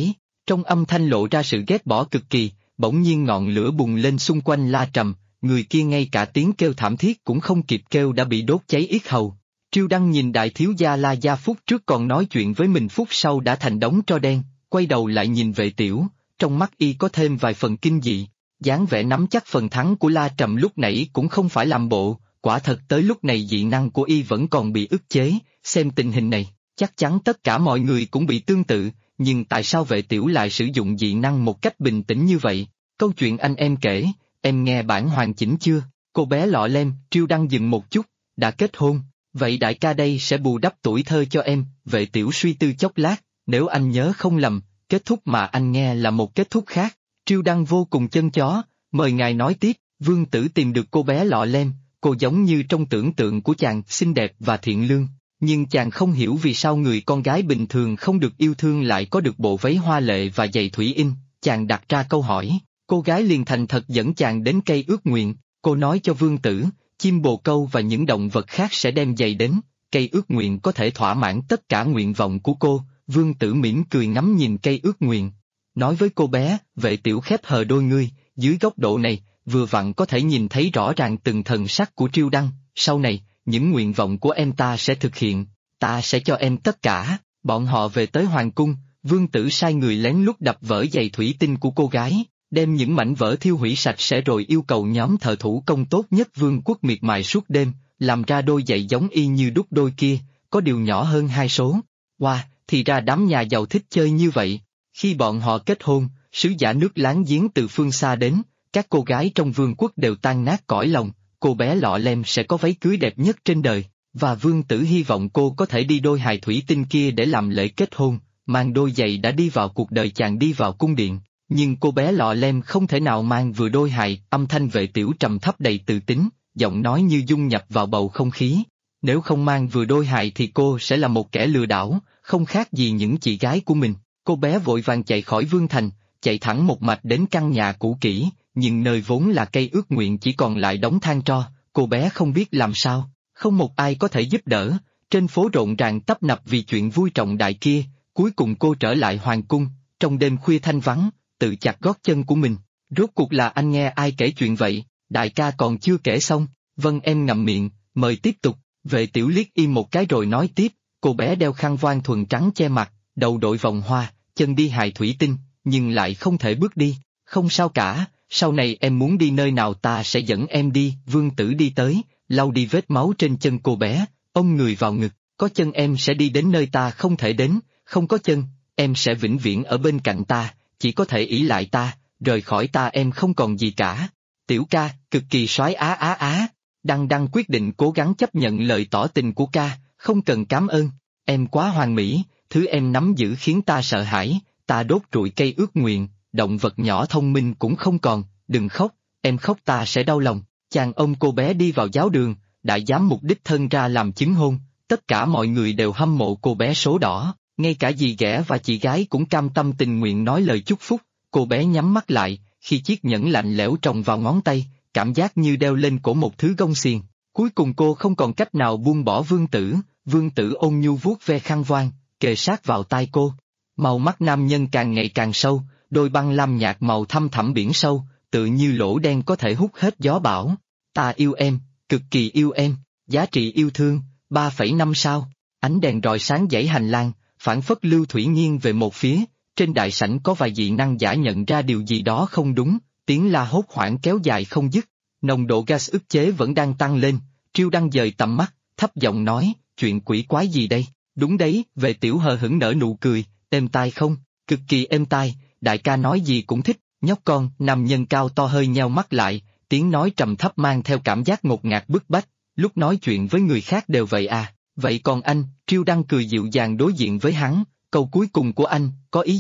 Trong âm thanh lộ ra sự ghét bỏ cực kỳ, bỗng nhiên ngọn lửa bùng lên xung quanh La Trầm, người kia ngay cả tiếng kêu thảm thiết cũng không kịp kêu đã bị đốt cháy yết hầu. Triêu Đăng nhìn đại thiếu gia La Gia phút trước còn nói chuyện với mình phút sau đã thành đống tro đen, quay đầu lại nhìn Vệ Tiểu, trong mắt y có thêm vài phần kinh dị, dáng vẻ nắm chắc phần thắng của La Trầm lúc nãy cũng không phải làm bộ, quả thật tới lúc này dị năng của y vẫn còn bị ức chế, xem tình hình này, chắc chắn tất cả mọi người cũng bị tương tự, nhưng tại sao Vệ Tiểu lại sử dụng dị năng một cách bình tĩnh như vậy? Câu chuyện anh em kể, em nghe bản hoàn chỉnh chưa? Cô bé lọ lem, Triêu Đăng dừng một chút, đã kết hôn, vậy đại ca đây sẽ bù đắp tuổi thơ cho em, Vệ Tiểu suy tư chốc lát, nếu anh nhớ không lầm, kết thúc mà anh nghe là một kết thúc khác. Triêu Đăng vô cùng chân chó, mời ngài nói tiếp, Vương Tử tìm được cô bé lọ lem, cô giống như trong tưởng tượng của chàng, xinh đẹp và thiện lương, nhưng chàng không hiểu vì sao người con gái bình thường không được yêu thương lại có được bộ váy hoa lệ và giày thủy in, chàng đặt ra câu hỏi, cô gái liền thành thật dẫn chàng đến cây ước nguyện, cô nói cho Vương Tử, chim bồ câu và những động vật khác sẽ đem giày đến, cây ước nguyện có thể thỏa mãn tất cả nguyện vọng của cô, Vương Tử mỉm cười ngắm nhìn cây ước nguyện. Nói với cô bé, Vệ Tiểu khép hờ đôi ngươi, dưới góc độ này, vừa vặn có thể nhìn thấy rõ ràng từng thần sắc của Triêu Đăng, sau này, những nguyện vọng của em ta sẽ thực hiện, ta sẽ cho em tất cả, bọn họ về tới Hoàng Cung, Vương Tử sai người lén lút đập vỡ giày thủy tinh của cô gái, đem những mảnh vỡ thiêu hủy sạch sẽ rồi yêu cầu nhóm thợ thủ công tốt nhất Vương quốc miệt mài suốt đêm, làm ra đôi giày giống y như đúc đôi kia, có điều nhỏ hơn 2 số. Wow, thì ra đám nhà giàu thích chơi như vậy. Khi bọn họ kết hôn, sứ giả nước láng giếng từ phương xa đến, các cô gái trong vương quốc đều tan nát cõi lòng, cô bé lọ lem sẽ có váy cưới đẹp nhất trên đời, và Vương Tử hy vọng cô có thể đi đôi hài thủy tinh kia để làm lễ kết hôn, mang đôi giày đã đi vào cuộc đời chàng đi vào cung điện, nhưng cô bé lọ lem không thể nào mang vừa đôi hài, âm thanh Vệ Tiểu trầm thấp đầy tự tín, giọng nói như dung nhập vào bầu không khí. Nếu không mang vừa đôi hài thì cô sẽ là một kẻ lừa đảo, không khác gì những chị gái của mình. Cô bé vội vàng chạy khỏi Vương Thành, chạy thẳng một mạch đến căn nhà cũ kỹ, nhưng nơi vốn là cây ước nguyện chỉ còn lại đống than tro, cô bé không biết làm sao, không một ai có thể giúp đỡ, trên phố rộn ràng tấp nập vì chuyện vui trọng đại kia, cuối cùng cô trở lại Hoàng Cung, trong đêm khuya thanh vắng, tự chặt gót chân của mình. Rốt cuộc là anh nghe ai kể chuyện vậy, đại ca còn chưa kể xong, vâng em ngậm miệng, mời tiếp tục, Vệ Tiểu liếc im một cái rồi nói tiếp, cô bé đeo khăn voan thuần trắng che mặt, đầu đội vòng hoa, chân đi hài thủy tinh, nhưng lại không thể bước đi, không sao cả, sau này em muốn đi nơi nào ta sẽ dẫn em đi, Vương Tử đi tới, lau đi vết máu trên chân cô bé, ôm người vào ngực, có chân em sẽ đi đến nơi ta không thể đến, không có chân, em sẽ vĩnh viễn ở bên cạnh ta, chỉ có thể ỷ lại ta, rời khỏi ta em không còn gì cả. Tiểu ca, cực kỳ soái á á á, Đăng quyết định cố gắng chấp nhận lời tỏ tình của ca, không cần cảm ơn, em quá hoàn mỹ, thứ em nắm giữ khiến ta sợ hãi, ta đốt trụi cây ước nguyện, động vật nhỏ thông minh cũng không còn, đừng khóc, em khóc ta sẽ đau lòng. Chàng ôm cô bé đi vào giáo đường, đại giám mục đích thân ra làm chứng hôn, tất cả mọi người đều hâm mộ cô bé số đỏ, ngay cả dì ghẻ và chị gái cũng cam tâm tình nguyện nói lời chúc phúc, cô bé nhắm mắt lại, khi chiếc nhẫn lạnh lẽo trồng vào ngón tay, cảm giác như đeo lên cổ một thứ gông xiềng, cuối cùng cô không còn cách nào buông bỏ Vương Tử ôn nhu vuốt ve khăn voan, kề sát vào tai cô. Màu mắt nam nhân càng ngày càng sâu, đôi băng lam nhạt màu thăm thẳm biển sâu, tự như lỗ đen có thể hút hết gió bão. Ta yêu em, cực kỳ yêu em, giá trị yêu thương, 3,5 sao. Ánh đèn rọi sáng dãy hành lang, phảng phất lưu thủy nghiêng về một phía, trên đại sảnh có vài dị năng giả nhận ra điều gì đó không đúng, tiếng la hốt hoảng kéo dài không dứt, nồng độ gas ức chế vẫn đang tăng lên, Triêu Đăng dời tầm mắt, thấp giọng nói, chuyện quỷ quái gì đây, đúng đấy, Vệ Tiểu hờ hững nở nụ cười, êm tai không, cực kỳ êm tai, đại ca nói gì cũng thích, nhóc con, nam nhân cao to hơi nheo mắt lại, tiếng nói trầm thấp mang theo cảm giác ngột ngạt bức bách, lúc nói chuyện với người khác đều vậy à, vậy còn anh, Triêu Đăng cười dịu dàng đối diện với hắn, câu cuối cùng của anh, có ý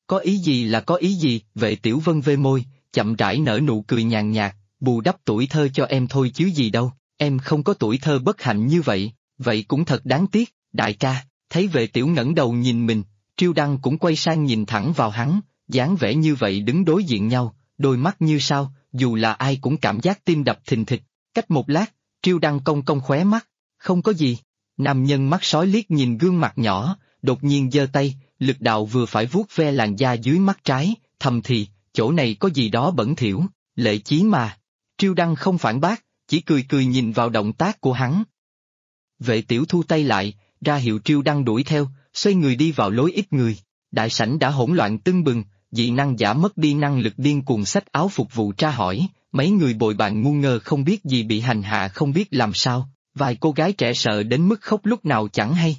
gì là có ý gì, Vệ Tiểu vân vê môi, chậm rãi nở nụ cười nhàn nhạt, bù đắp tuổi thơ cho em thôi chứ gì đâu, em không có tuổi thơ bất hạnh như vậy, vậy cũng thật đáng tiếc, đại ca, thấy Vệ Tiểu ngẩng đầu nhìn mình, Triêu Đăng cũng quay sang nhìn thẳng vào hắn, dáng vẻ như vậy đứng đối diện nhau, đôi mắt như sao, dù là ai cũng cảm giác tim đập thình thịch, cách một lát, Triêu Đăng cong cong khóe mắt, không có gì, nam nhân mắt sói liếc nhìn gương mặt nhỏ, đột nhiên giơ tay, lực đạo vừa phải vuốt ve làn da dưới mắt trái, thầm thì, chỗ này có gì đó bẩn thỉu, Lệ Chí mà. Triêu Đăng không phản bác, chỉ cười cười nhìn vào động tác của hắn. Vệ Tiểu thu tay lại, ra hiệu Triêu Đăng đuổi theo, xoay người đi vào lối ít người. Đại sảnh đã hỗn loạn tưng bừng, dị năng giả mất đi năng lực điên cuồng xách áo phục vụ tra hỏi, mấy người bồi bạn ngu ngơ không biết gì bị hành hạ không biết làm sao, vài cô gái trẻ sợ đến mức khóc lúc nào chẳng hay.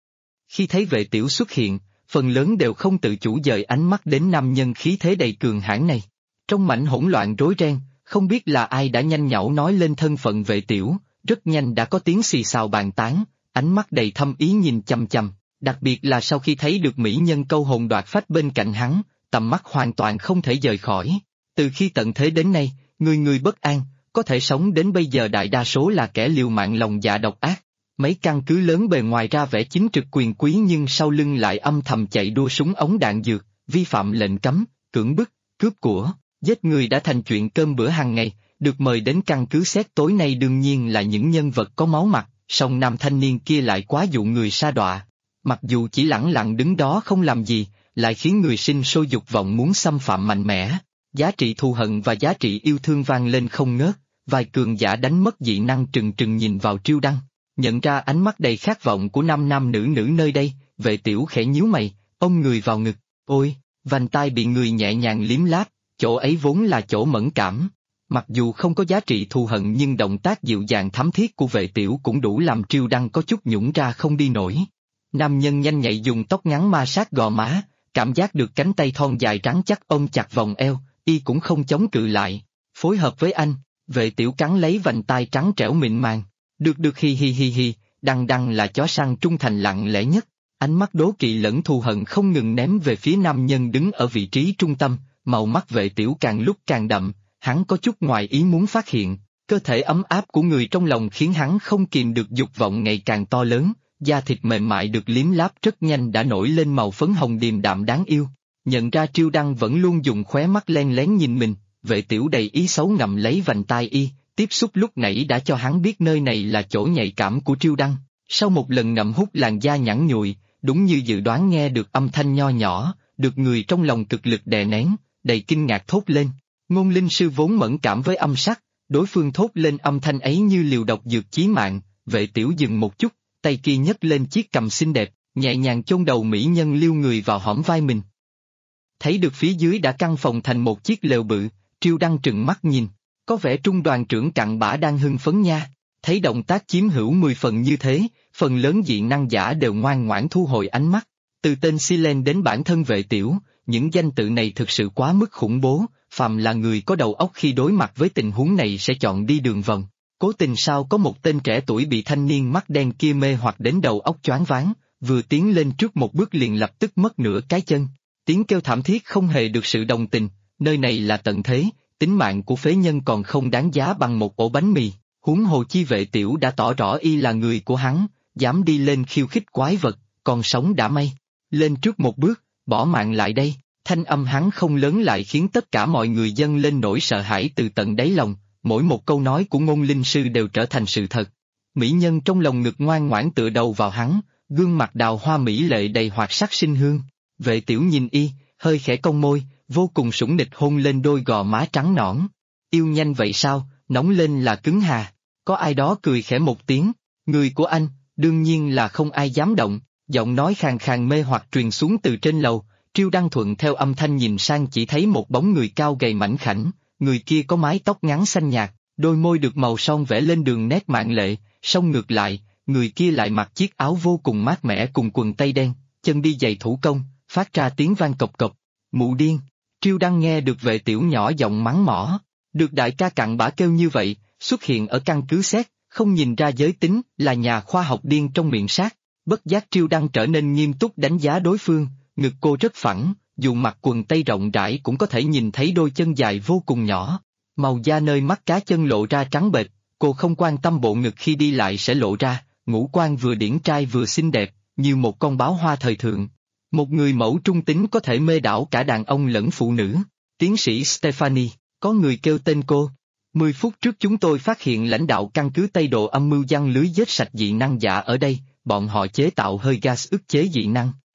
Khi thấy Vệ Tiểu xuất hiện, phần lớn đều không tự chủ dời ánh mắt đến nam nhân khí thế đầy cường hãn này. Trong mảnh hỗn loạn rối ren, không biết là ai đã nhanh nhảu nói lên thân phận Vệ Tiểu, rất nhanh đã có tiếng xì xào bàn tán, ánh mắt đầy thâm ý nhìn chằm chằm, đặc biệt là sau khi thấy được mỹ nhân câu hồn đoạt phách bên cạnh hắn, tầm mắt hoàn toàn không thể rời khỏi. Từ khi tận thế đến nay, người người bất an, có thể sống đến bây giờ đại đa số là kẻ liều mạng lòng dạ độc ác. Mấy căn cứ lớn bề ngoài ra vẻ chính trực quyền quý nhưng sau lưng lại âm thầm chạy đua súng ống đạn dược, vi phạm lệnh cấm, cưỡng bức, cướp của, giết người đã thành chuyện cơm bữa hàng ngày, được mời đến căn cứ xét tối nay đương nhiên là những nhân vật có máu mặt, song nam thanh niên kia lại quá dụ người sa đọa. Mặc dù chỉ lẳng lặng đứng đó không làm gì, lại khiến người sinh sôi dục vọng muốn xâm phạm mạnh mẽ. Giá trị thù hận và giá trị yêu thương vang lên không ngớt, vài cường giả đánh mất dị năng trừng trừng nhìn vào Triêu Đăng. Nhận ra ánh mắt đầy khát vọng của nam nam nữ nữ nơi đây, Vệ Tiểu khẽ nhíu mày, ôm người vào ngực, ôi, vành tai bị người nhẹ nhàng liếm láp, chỗ ấy vốn là chỗ mẫn cảm. Mặc dù không có giá trị thù hận nhưng động tác dịu dàng thắm thiết của Vệ Tiểu cũng đủ làm Triêu Đăng có chút nhũn ra không đi nổi. Nam nhân nhanh nhạy dùng tóc ngắn ma sát gò má, cảm giác được cánh tay thon dài trắng chắc ôm chặt vòng eo, y cũng không chống cự lại. Phối hợp với anh, Vệ Tiểu cắn lấy vành tai trắng trẻo mịn màng. Được hi hi hi hi, Đăng Đăng là chó săn trung thành lặng lẽ nhất. Ánh mắt đố kỵ lẫn thù hận không ngừng ném về phía nam nhân đứng ở vị trí trung tâm, màu mắt Vệ Tiểu càng lúc càng đậm, hắn có chút ngoài ý muốn phát hiện, cơ thể ấm áp của người trong lòng khiến hắn không kìm được dục vọng ngày càng to lớn, da thịt mềm mại được liếm láp rất nhanh đã nổi lên màu phấn hồng điềm đạm đáng yêu. Nhận ra Triêu Đăng vẫn luôn dùng khóe mắt len lén nhìn mình, Vệ Tiểu đầy ý xấu ngậm lấy vành tai y. Tiếp xúc lúc nãy đã cho hắn biết nơi này là chỗ nhạy cảm của Triêu Đăng, sau một lần ngậm hút làn da nhẵn nhụi, đúng như dự đoán nghe được âm thanh nho nhỏ, được người trong lòng cực lực đè nén, đầy kinh ngạc thốt lên. Ngôn linh sư vốn mẫn cảm với âm sắc, đối phương thốt lên âm thanh ấy như liều độc dược chí mạng, Vệ Tiểu dừng một chút, tay kia nhấc lên chiếc cằm xinh đẹp, nhẹ nhàng chôn đầu mỹ nhân liêu người vào hõm vai mình. Thấy được phía dưới đã căn phòng thành một chiếc lều bự, Triêu Đăng trừng mắt nhìn. Có vẻ trung đoàn trưởng cặn bã đang hưng phấn nha, thấy động tác chiếm hữu 10 phần như thế, phần lớn dị năng giả đều ngoan ngoãn thu hồi ánh mắt. Từ tên Silen đến bản thân Vệ Tiểu, những danh tự này thực sự quá mức khủng bố, phàm là người có đầu óc khi đối mặt với tình huống này sẽ chọn đi đường vòng. Cố tình sao có một tên trẻ tuổi bị thanh niên mắt đen kia mê hoặc đến đầu óc choáng váng, vừa tiến lên trước một bước liền lập tức mất nửa cái chân. Tiếng kêu thảm thiết không hề được sự đồng tình, nơi này là tận thế. Tính mạng của phế nhân còn không đáng giá bằng một ổ bánh mì, huống hồ chi Vệ Tiểu đã tỏ rõ y là người của hắn, dám đi lên khiêu khích quái vật, còn sống đã may. Lên trước một bước, bỏ mạng lại đây, thanh âm hắn không lớn lại khiến tất cả mọi người dâng lên nỗi sợ hãi từ tận đáy lòng, mỗi một câu nói của ngôn linh sư đều trở thành sự thật. Mỹ nhân trong lòng ngực ngoan ngoãn tựa đầu vào hắn, gương mặt đào hoa mỹ lệ đầy hoạt sắc sinh hương. Vệ Tiểu nhìn y, hơi khẽ cong môi, vô cùng sủng nịch hôn lên đôi gò má trắng nõn. Yêu nhanh vậy sao, nóng lên là cứng hà. Có ai đó cười khẽ một tiếng, người của anh, đương nhiên là không ai dám động, giọng nói khàn khàn mê hoặc truyền xuống từ trên lầu. Triêu Đăng thuận theo âm thanh nhìn sang chỉ thấy một bóng người cao gầy mảnh khảnh, người kia có mái tóc ngắn xanh nhạt, đôi môi được màu son vẽ lên đường nét mạn lệ, song ngược lại, người kia lại mặc chiếc áo vô cùng mát mẻ cùng quần tây đen, chân đi giày thủ công, phát ra tiếng vang cộc cộc. Mụ điên! Triêu Đăng nghe được Vệ Tiểu nhỏ giọng mắng mỏ, được đại ca cặn bã kêu như vậy, xuất hiện ở căn cứ xét, không nhìn ra giới tính, là nhà khoa học điên trong miệng sát. Bất giác Triêu Đăng trở nên nghiêm túc đánh giá đối phương, ngực cô rất phẳng, dù mặc quần tây rộng rãi cũng có thể nhìn thấy đôi chân dài vô cùng nhỏ. Màu da nơi mắt cá chân lộ ra trắng bệch, cô không quan tâm bộ ngực khi đi lại sẽ lộ ra, ngũ quan vừa điển trai vừa xinh đẹp, như một con báo hoa thời thượng. Một người mẫu trung tính có thể mê đảo cả đàn ông lẫn phụ nữ. Tiến sĩ Stephanie, có người kêu tên cô. 10 phút trước chúng tôi phát hiện lãnh đạo căn cứ Tây Độ âm mưu giăng lưới giết sạch dị năng giả ở đây, bọn họ chế tạo hơi gas ức chế dị năng.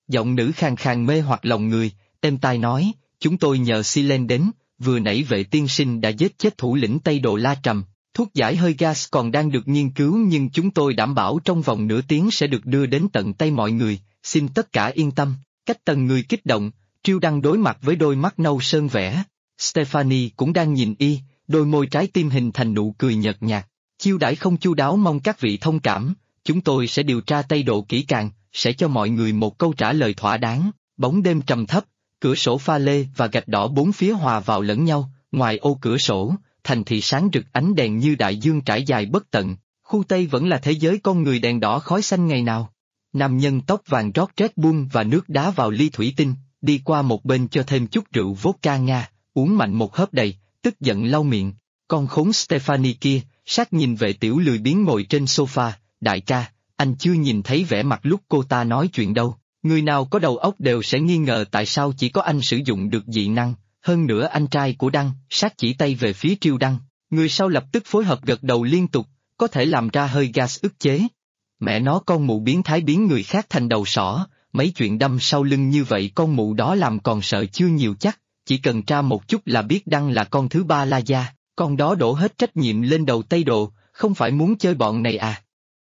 Giọng nữ khàn khàn mê hoặc lòng người, êm tai nói, chúng tôi nhờ Silen đến, vừa nãy vệ tiên sinh đã giết chết thủ lĩnh Tây Độ La Trầm. Thuốc giải hơi gas còn đang được nghiên cứu nhưng chúng tôi đảm bảo trong vòng nửa tiếng sẽ được đưa đến tận tay mọi người, xin tất cả yên tâm. Cách tầng người kích động, Triêu Đăng đối mặt với đôi mắt nâu sơn vẽ. Stephanie cũng đang nhìn y, đôi môi trái tim hình thành nụ cười nhợt nhạt. Chiêu đãi không chu đáo mong các vị thông cảm, chúng tôi sẽ điều tra Tây Độ kỹ càng, sẽ cho mọi người một câu trả lời thỏa đáng. Bóng đêm trầm thấp, cửa sổ pha lê và gạch đỏ bốn phía hòa vào lẫn nhau, ngoài ô cửa sổ, thành thị sáng rực ánh đèn như đại dương trải dài bất tận, khu Tây vẫn là thế giới con người đèn đỏ khói xanh ngày nào. Nam nhân tóc vàng rót Red Bull và nước đá vào ly thủy tinh, đi qua một bên cho thêm chút rượu vodka Nga, uống mạnh một hớp đầy, tức giận lau miệng. Con khốn Stephanie kia, sát nhìn vệ tiểu lười biếng ngồi trên sofa, đại ca, anh chưa nhìn thấy vẻ mặt lúc cô ta nói chuyện đâu. Người nào có đầu óc đều sẽ nghi ngờ tại sao chỉ có anh sử dụng được dị năng, hơn nữa anh trai của Đăng, sát chỉ tay về phía Triêu Đăng, người sau lập tức phối hợp gật đầu liên tục, có thể làm ra hơi gas ức chế. Mẹ nó con mụ biến thái biến người khác thành đầu sỏ, mấy chuyện đâm sau lưng như vậy con mụ đó làm còn sợ chưa nhiều chắc, chỉ cần tra một chút là biết Đăng là con thứ ba La Gia, con đó đổ hết trách nhiệm lên đầu Tây Độ, không phải muốn chơi bọn này à.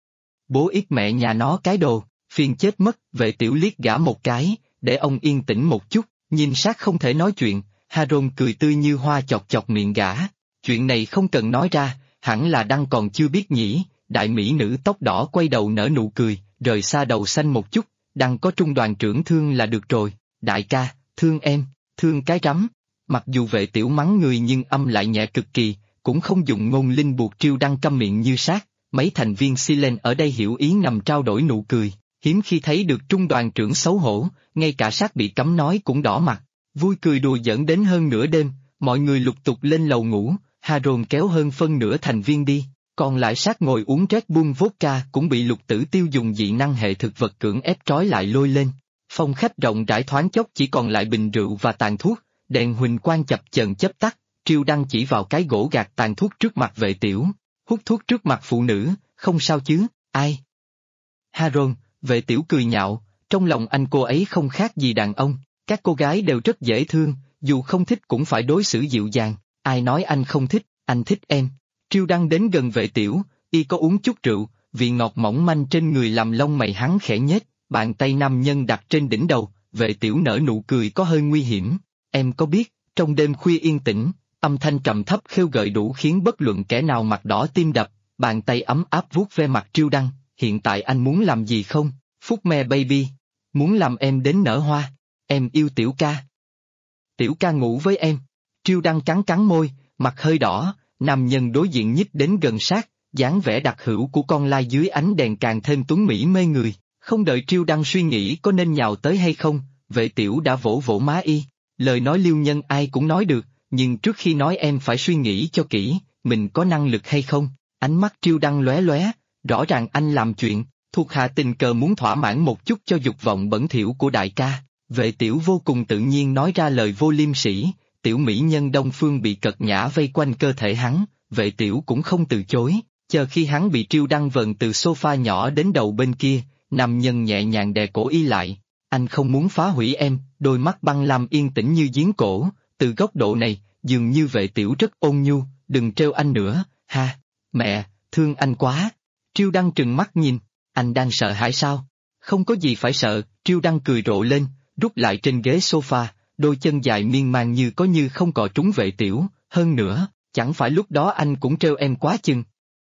Bố ít mẹ nhà nó cái đồ. Phiền chết mất, vệ tiểu liếc gã một cái, để ông yên tĩnh một chút, nhìn sát không thể nói chuyện, Haron cười tươi như hoa chọc chọc miệng gã, chuyện này không cần nói ra, hẳn là Đăng còn chưa biết nhỉ, đại mỹ nữ tóc đỏ quay đầu nở nụ cười, rời xa đầu xanh một chút, Đăng có trung đoàn trưởng thương là được rồi, đại ca, thương em, thương cái rắm, mặc dù vệ tiểu mắng người nhưng âm lại nhẹ cực kỳ, cũng không dùng ngôn linh buộc Triêu Đăng câm miệng như sát, mấy thành viên Silen ở đây hiểu ý ngầm trao đổi nụ cười. Hiếm khi thấy được trung đoàn trưởng xấu hổ, ngay cả sát bị cấm nói cũng đỏ mặt, vui cười đùa giỡn đến hơn nửa đêm, mọi người lục tục lên lầu ngủ, Haron kéo hơn phân nửa thành viên đi, còn lại sát ngồi uống Red Bull vodka cũng bị Lục Tử Tiêu dùng dị năng hệ thực vật cưỡng ép trói lại lôi lên. Phòng khách rộng rãi thoáng chốc chỉ còn lại bình rượu và tàn thuốc, đèn huỳnh quang chập chờn chớp tắt, Triêu Đăng chỉ vào cái gỗ gạt tàn thuốc trước mặt vệ tiểu, hút thuốc trước mặt phụ nữ, không sao chứ, ai? Haron. Vệ tiểu cười nhạo, trong lòng anh cô ấy không khác gì đàn ông, các cô gái đều rất dễ thương, dù không thích cũng phải đối xử dịu dàng, ai nói anh không thích, anh thích em. Triêu Đăng đến gần vệ tiểu, y có uống chút rượu, vị ngọt mỏng manh trên người làm lông mày hắn khẽ nhếch, bàn tay nam nhân đặt trên đỉnh đầu, vệ tiểu nở nụ cười có hơi nguy hiểm. Em có biết, trong đêm khuya yên tĩnh, âm thanh trầm thấp khêu gợi đủ khiến bất luận kẻ nào mặt đỏ tim đập, bàn tay ấm áp vuốt ve mặt Triêu Đăng. Hiện tại anh muốn làm gì không? Phúc me baby. Muốn làm em đến nở hoa. Em yêu tiểu ca. Tiểu ca ngủ với em. Triêu Đăng cắn cắn môi, mặt hơi đỏ, nam nhân đối diện nhích đến gần sát, dáng vẻ đặc hữu của con lai dưới ánh đèn càng thêm tuấn mỹ mê người. Không đợi Triêu Đăng suy nghĩ có nên nhào tới hay không, vệ tiểu đã vỗ vỗ má y. Lời nói liêu nhân ai cũng nói được, nhưng trước khi nói em phải suy nghĩ cho kỹ, mình có năng lực hay không. Ánh mắt Triêu Đăng lóe lóe. Rõ ràng anh làm chuyện, thuộc hạ tình cờ muốn thỏa mãn một chút cho dục vọng bẩn thỉu của đại ca. Vệ tiểu vô cùng tự nhiên nói ra lời vô liêm sỉ, tiểu mỹ nhân Đông Phương bị cật nhã vây quanh cơ thể hắn, vệ tiểu cũng không từ chối, chờ khi hắn bị Triêu Đăng vần từ sofa nhỏ đến đầu bên kia, nam nhân nhẹ nhàng đè cổ y lại. Anh không muốn phá hủy em, đôi mắt băng lam yên tĩnh như giếng cổ, từ góc độ này, dường như vệ tiểu rất ôn nhu, đừng trêu anh nữa, ha, mẹ, thương anh quá. Triêu Đăng trừng mắt nhìn, anh đang sợ hãi sao? Không có gì phải sợ, Triêu Đăng cười rộ lên, rút lại trên ghế sofa, đôi chân dài miên man như có như không cọ trúng vệ tiểu, hơn nữa, chẳng phải lúc đó anh cũng trêu em quá chừng.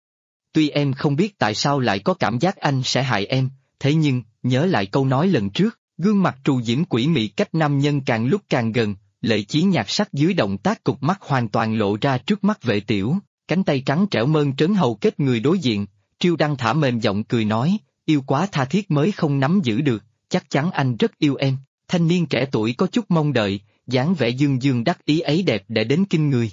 Tuy em không biết tại sao lại có cảm giác anh sẽ hại em, thế nhưng, nhớ lại câu nói lần trước, gương mặt trù diễm quỷ mị cách nam nhân càng lúc càng gần, lệ chí nhạt sắc dưới động tác cụp mắt hoàn toàn lộ ra trước mắt vệ tiểu, cánh tay trắng trẻo mơn trớn hầu kết người đối diện. Triêu Đăng thả mềm giọng cười nói, yêu quá tha thiết mới không nắm giữ được, chắc chắn anh rất yêu em. Thanh niên trẻ tuổi có chút mong đợi, dáng vẻ dương dương đắc ý ấy đẹp để đến kinh người.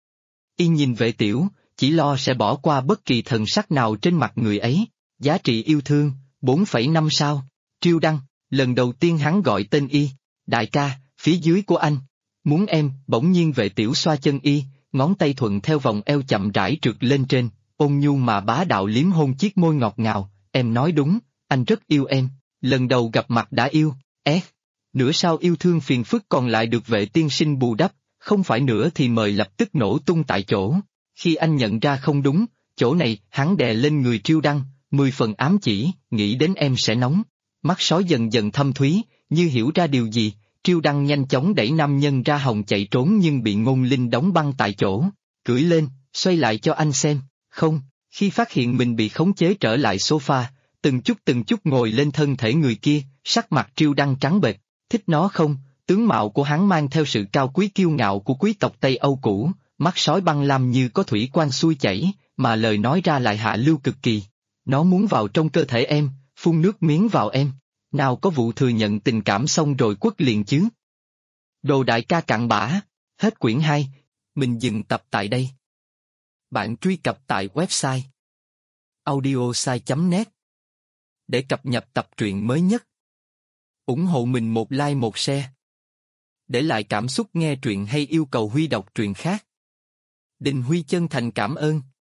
Y nhìn vệ tiểu, chỉ lo sẽ bỏ qua bất kỳ thần sắc nào trên mặt người ấy. Giá trị yêu thương, 4,5 sao. Triêu Đăng, lần đầu tiên hắn gọi tên y, đại ca, phía dưới của anh. Muốn em, bỗng nhiên vệ tiểu xoa chân y, ngón tay thuận theo vòng eo chậm rãi trượt lên trên. Ôn nhu mà bá đạo liếm hôn chiếc môi ngọt ngào, em nói đúng, anh rất yêu em, lần đầu gặp mặt đã yêu, Nửa sao yêu thương phiền phức còn lại được vệ tiên sinh bù đắp, không phải nữa thì mời lập tức nổ tung tại chỗ. Khi anh nhận ra không đúng, chỗ này hắn đè lên người Triêu Đăng, 10 phần ám chỉ, nghĩ đến em sẽ nóng. Mắt sói dần dần thâm thúy, như hiểu ra điều gì, Triêu Đăng nhanh chóng đẩy nam nhân ra hòng chạy trốn nhưng bị Ngôn Linh đóng băng tại chỗ. Cưỡi lên, xoay lại cho anh xem. Không, khi phát hiện mình bị khống chế trở lại sofa, từng chút ngồi lên thân thể người kia, sắc mặt Triêu Đăng trắng bệch. Thích nó không? Tướng mạo của hắn mang theo sự cao quý kiêu ngạo của quý tộc Tây Âu cũ, mắt sói băng lam như có thủy quan xuôi chảy, mà lời nói ra lại hạ lưu cực kỳ. Nó muốn vào trong cơ thể em, phun nước miếng vào em. Nào có vụ thừa nhận tình cảm xong rồi quất liền chứ? Đồ đại ca cặn bã. Hết quyển 2. Mình dừng tập tại đây. Bạn truy cập tại website audiosai.net để cập nhật tập truyện mới nhất. Ủng hộ mình một like một share. Để lại cảm xúc nghe truyện hay yêu cầu Huy đọc truyện khác. Đình Huy chân thành cảm ơn.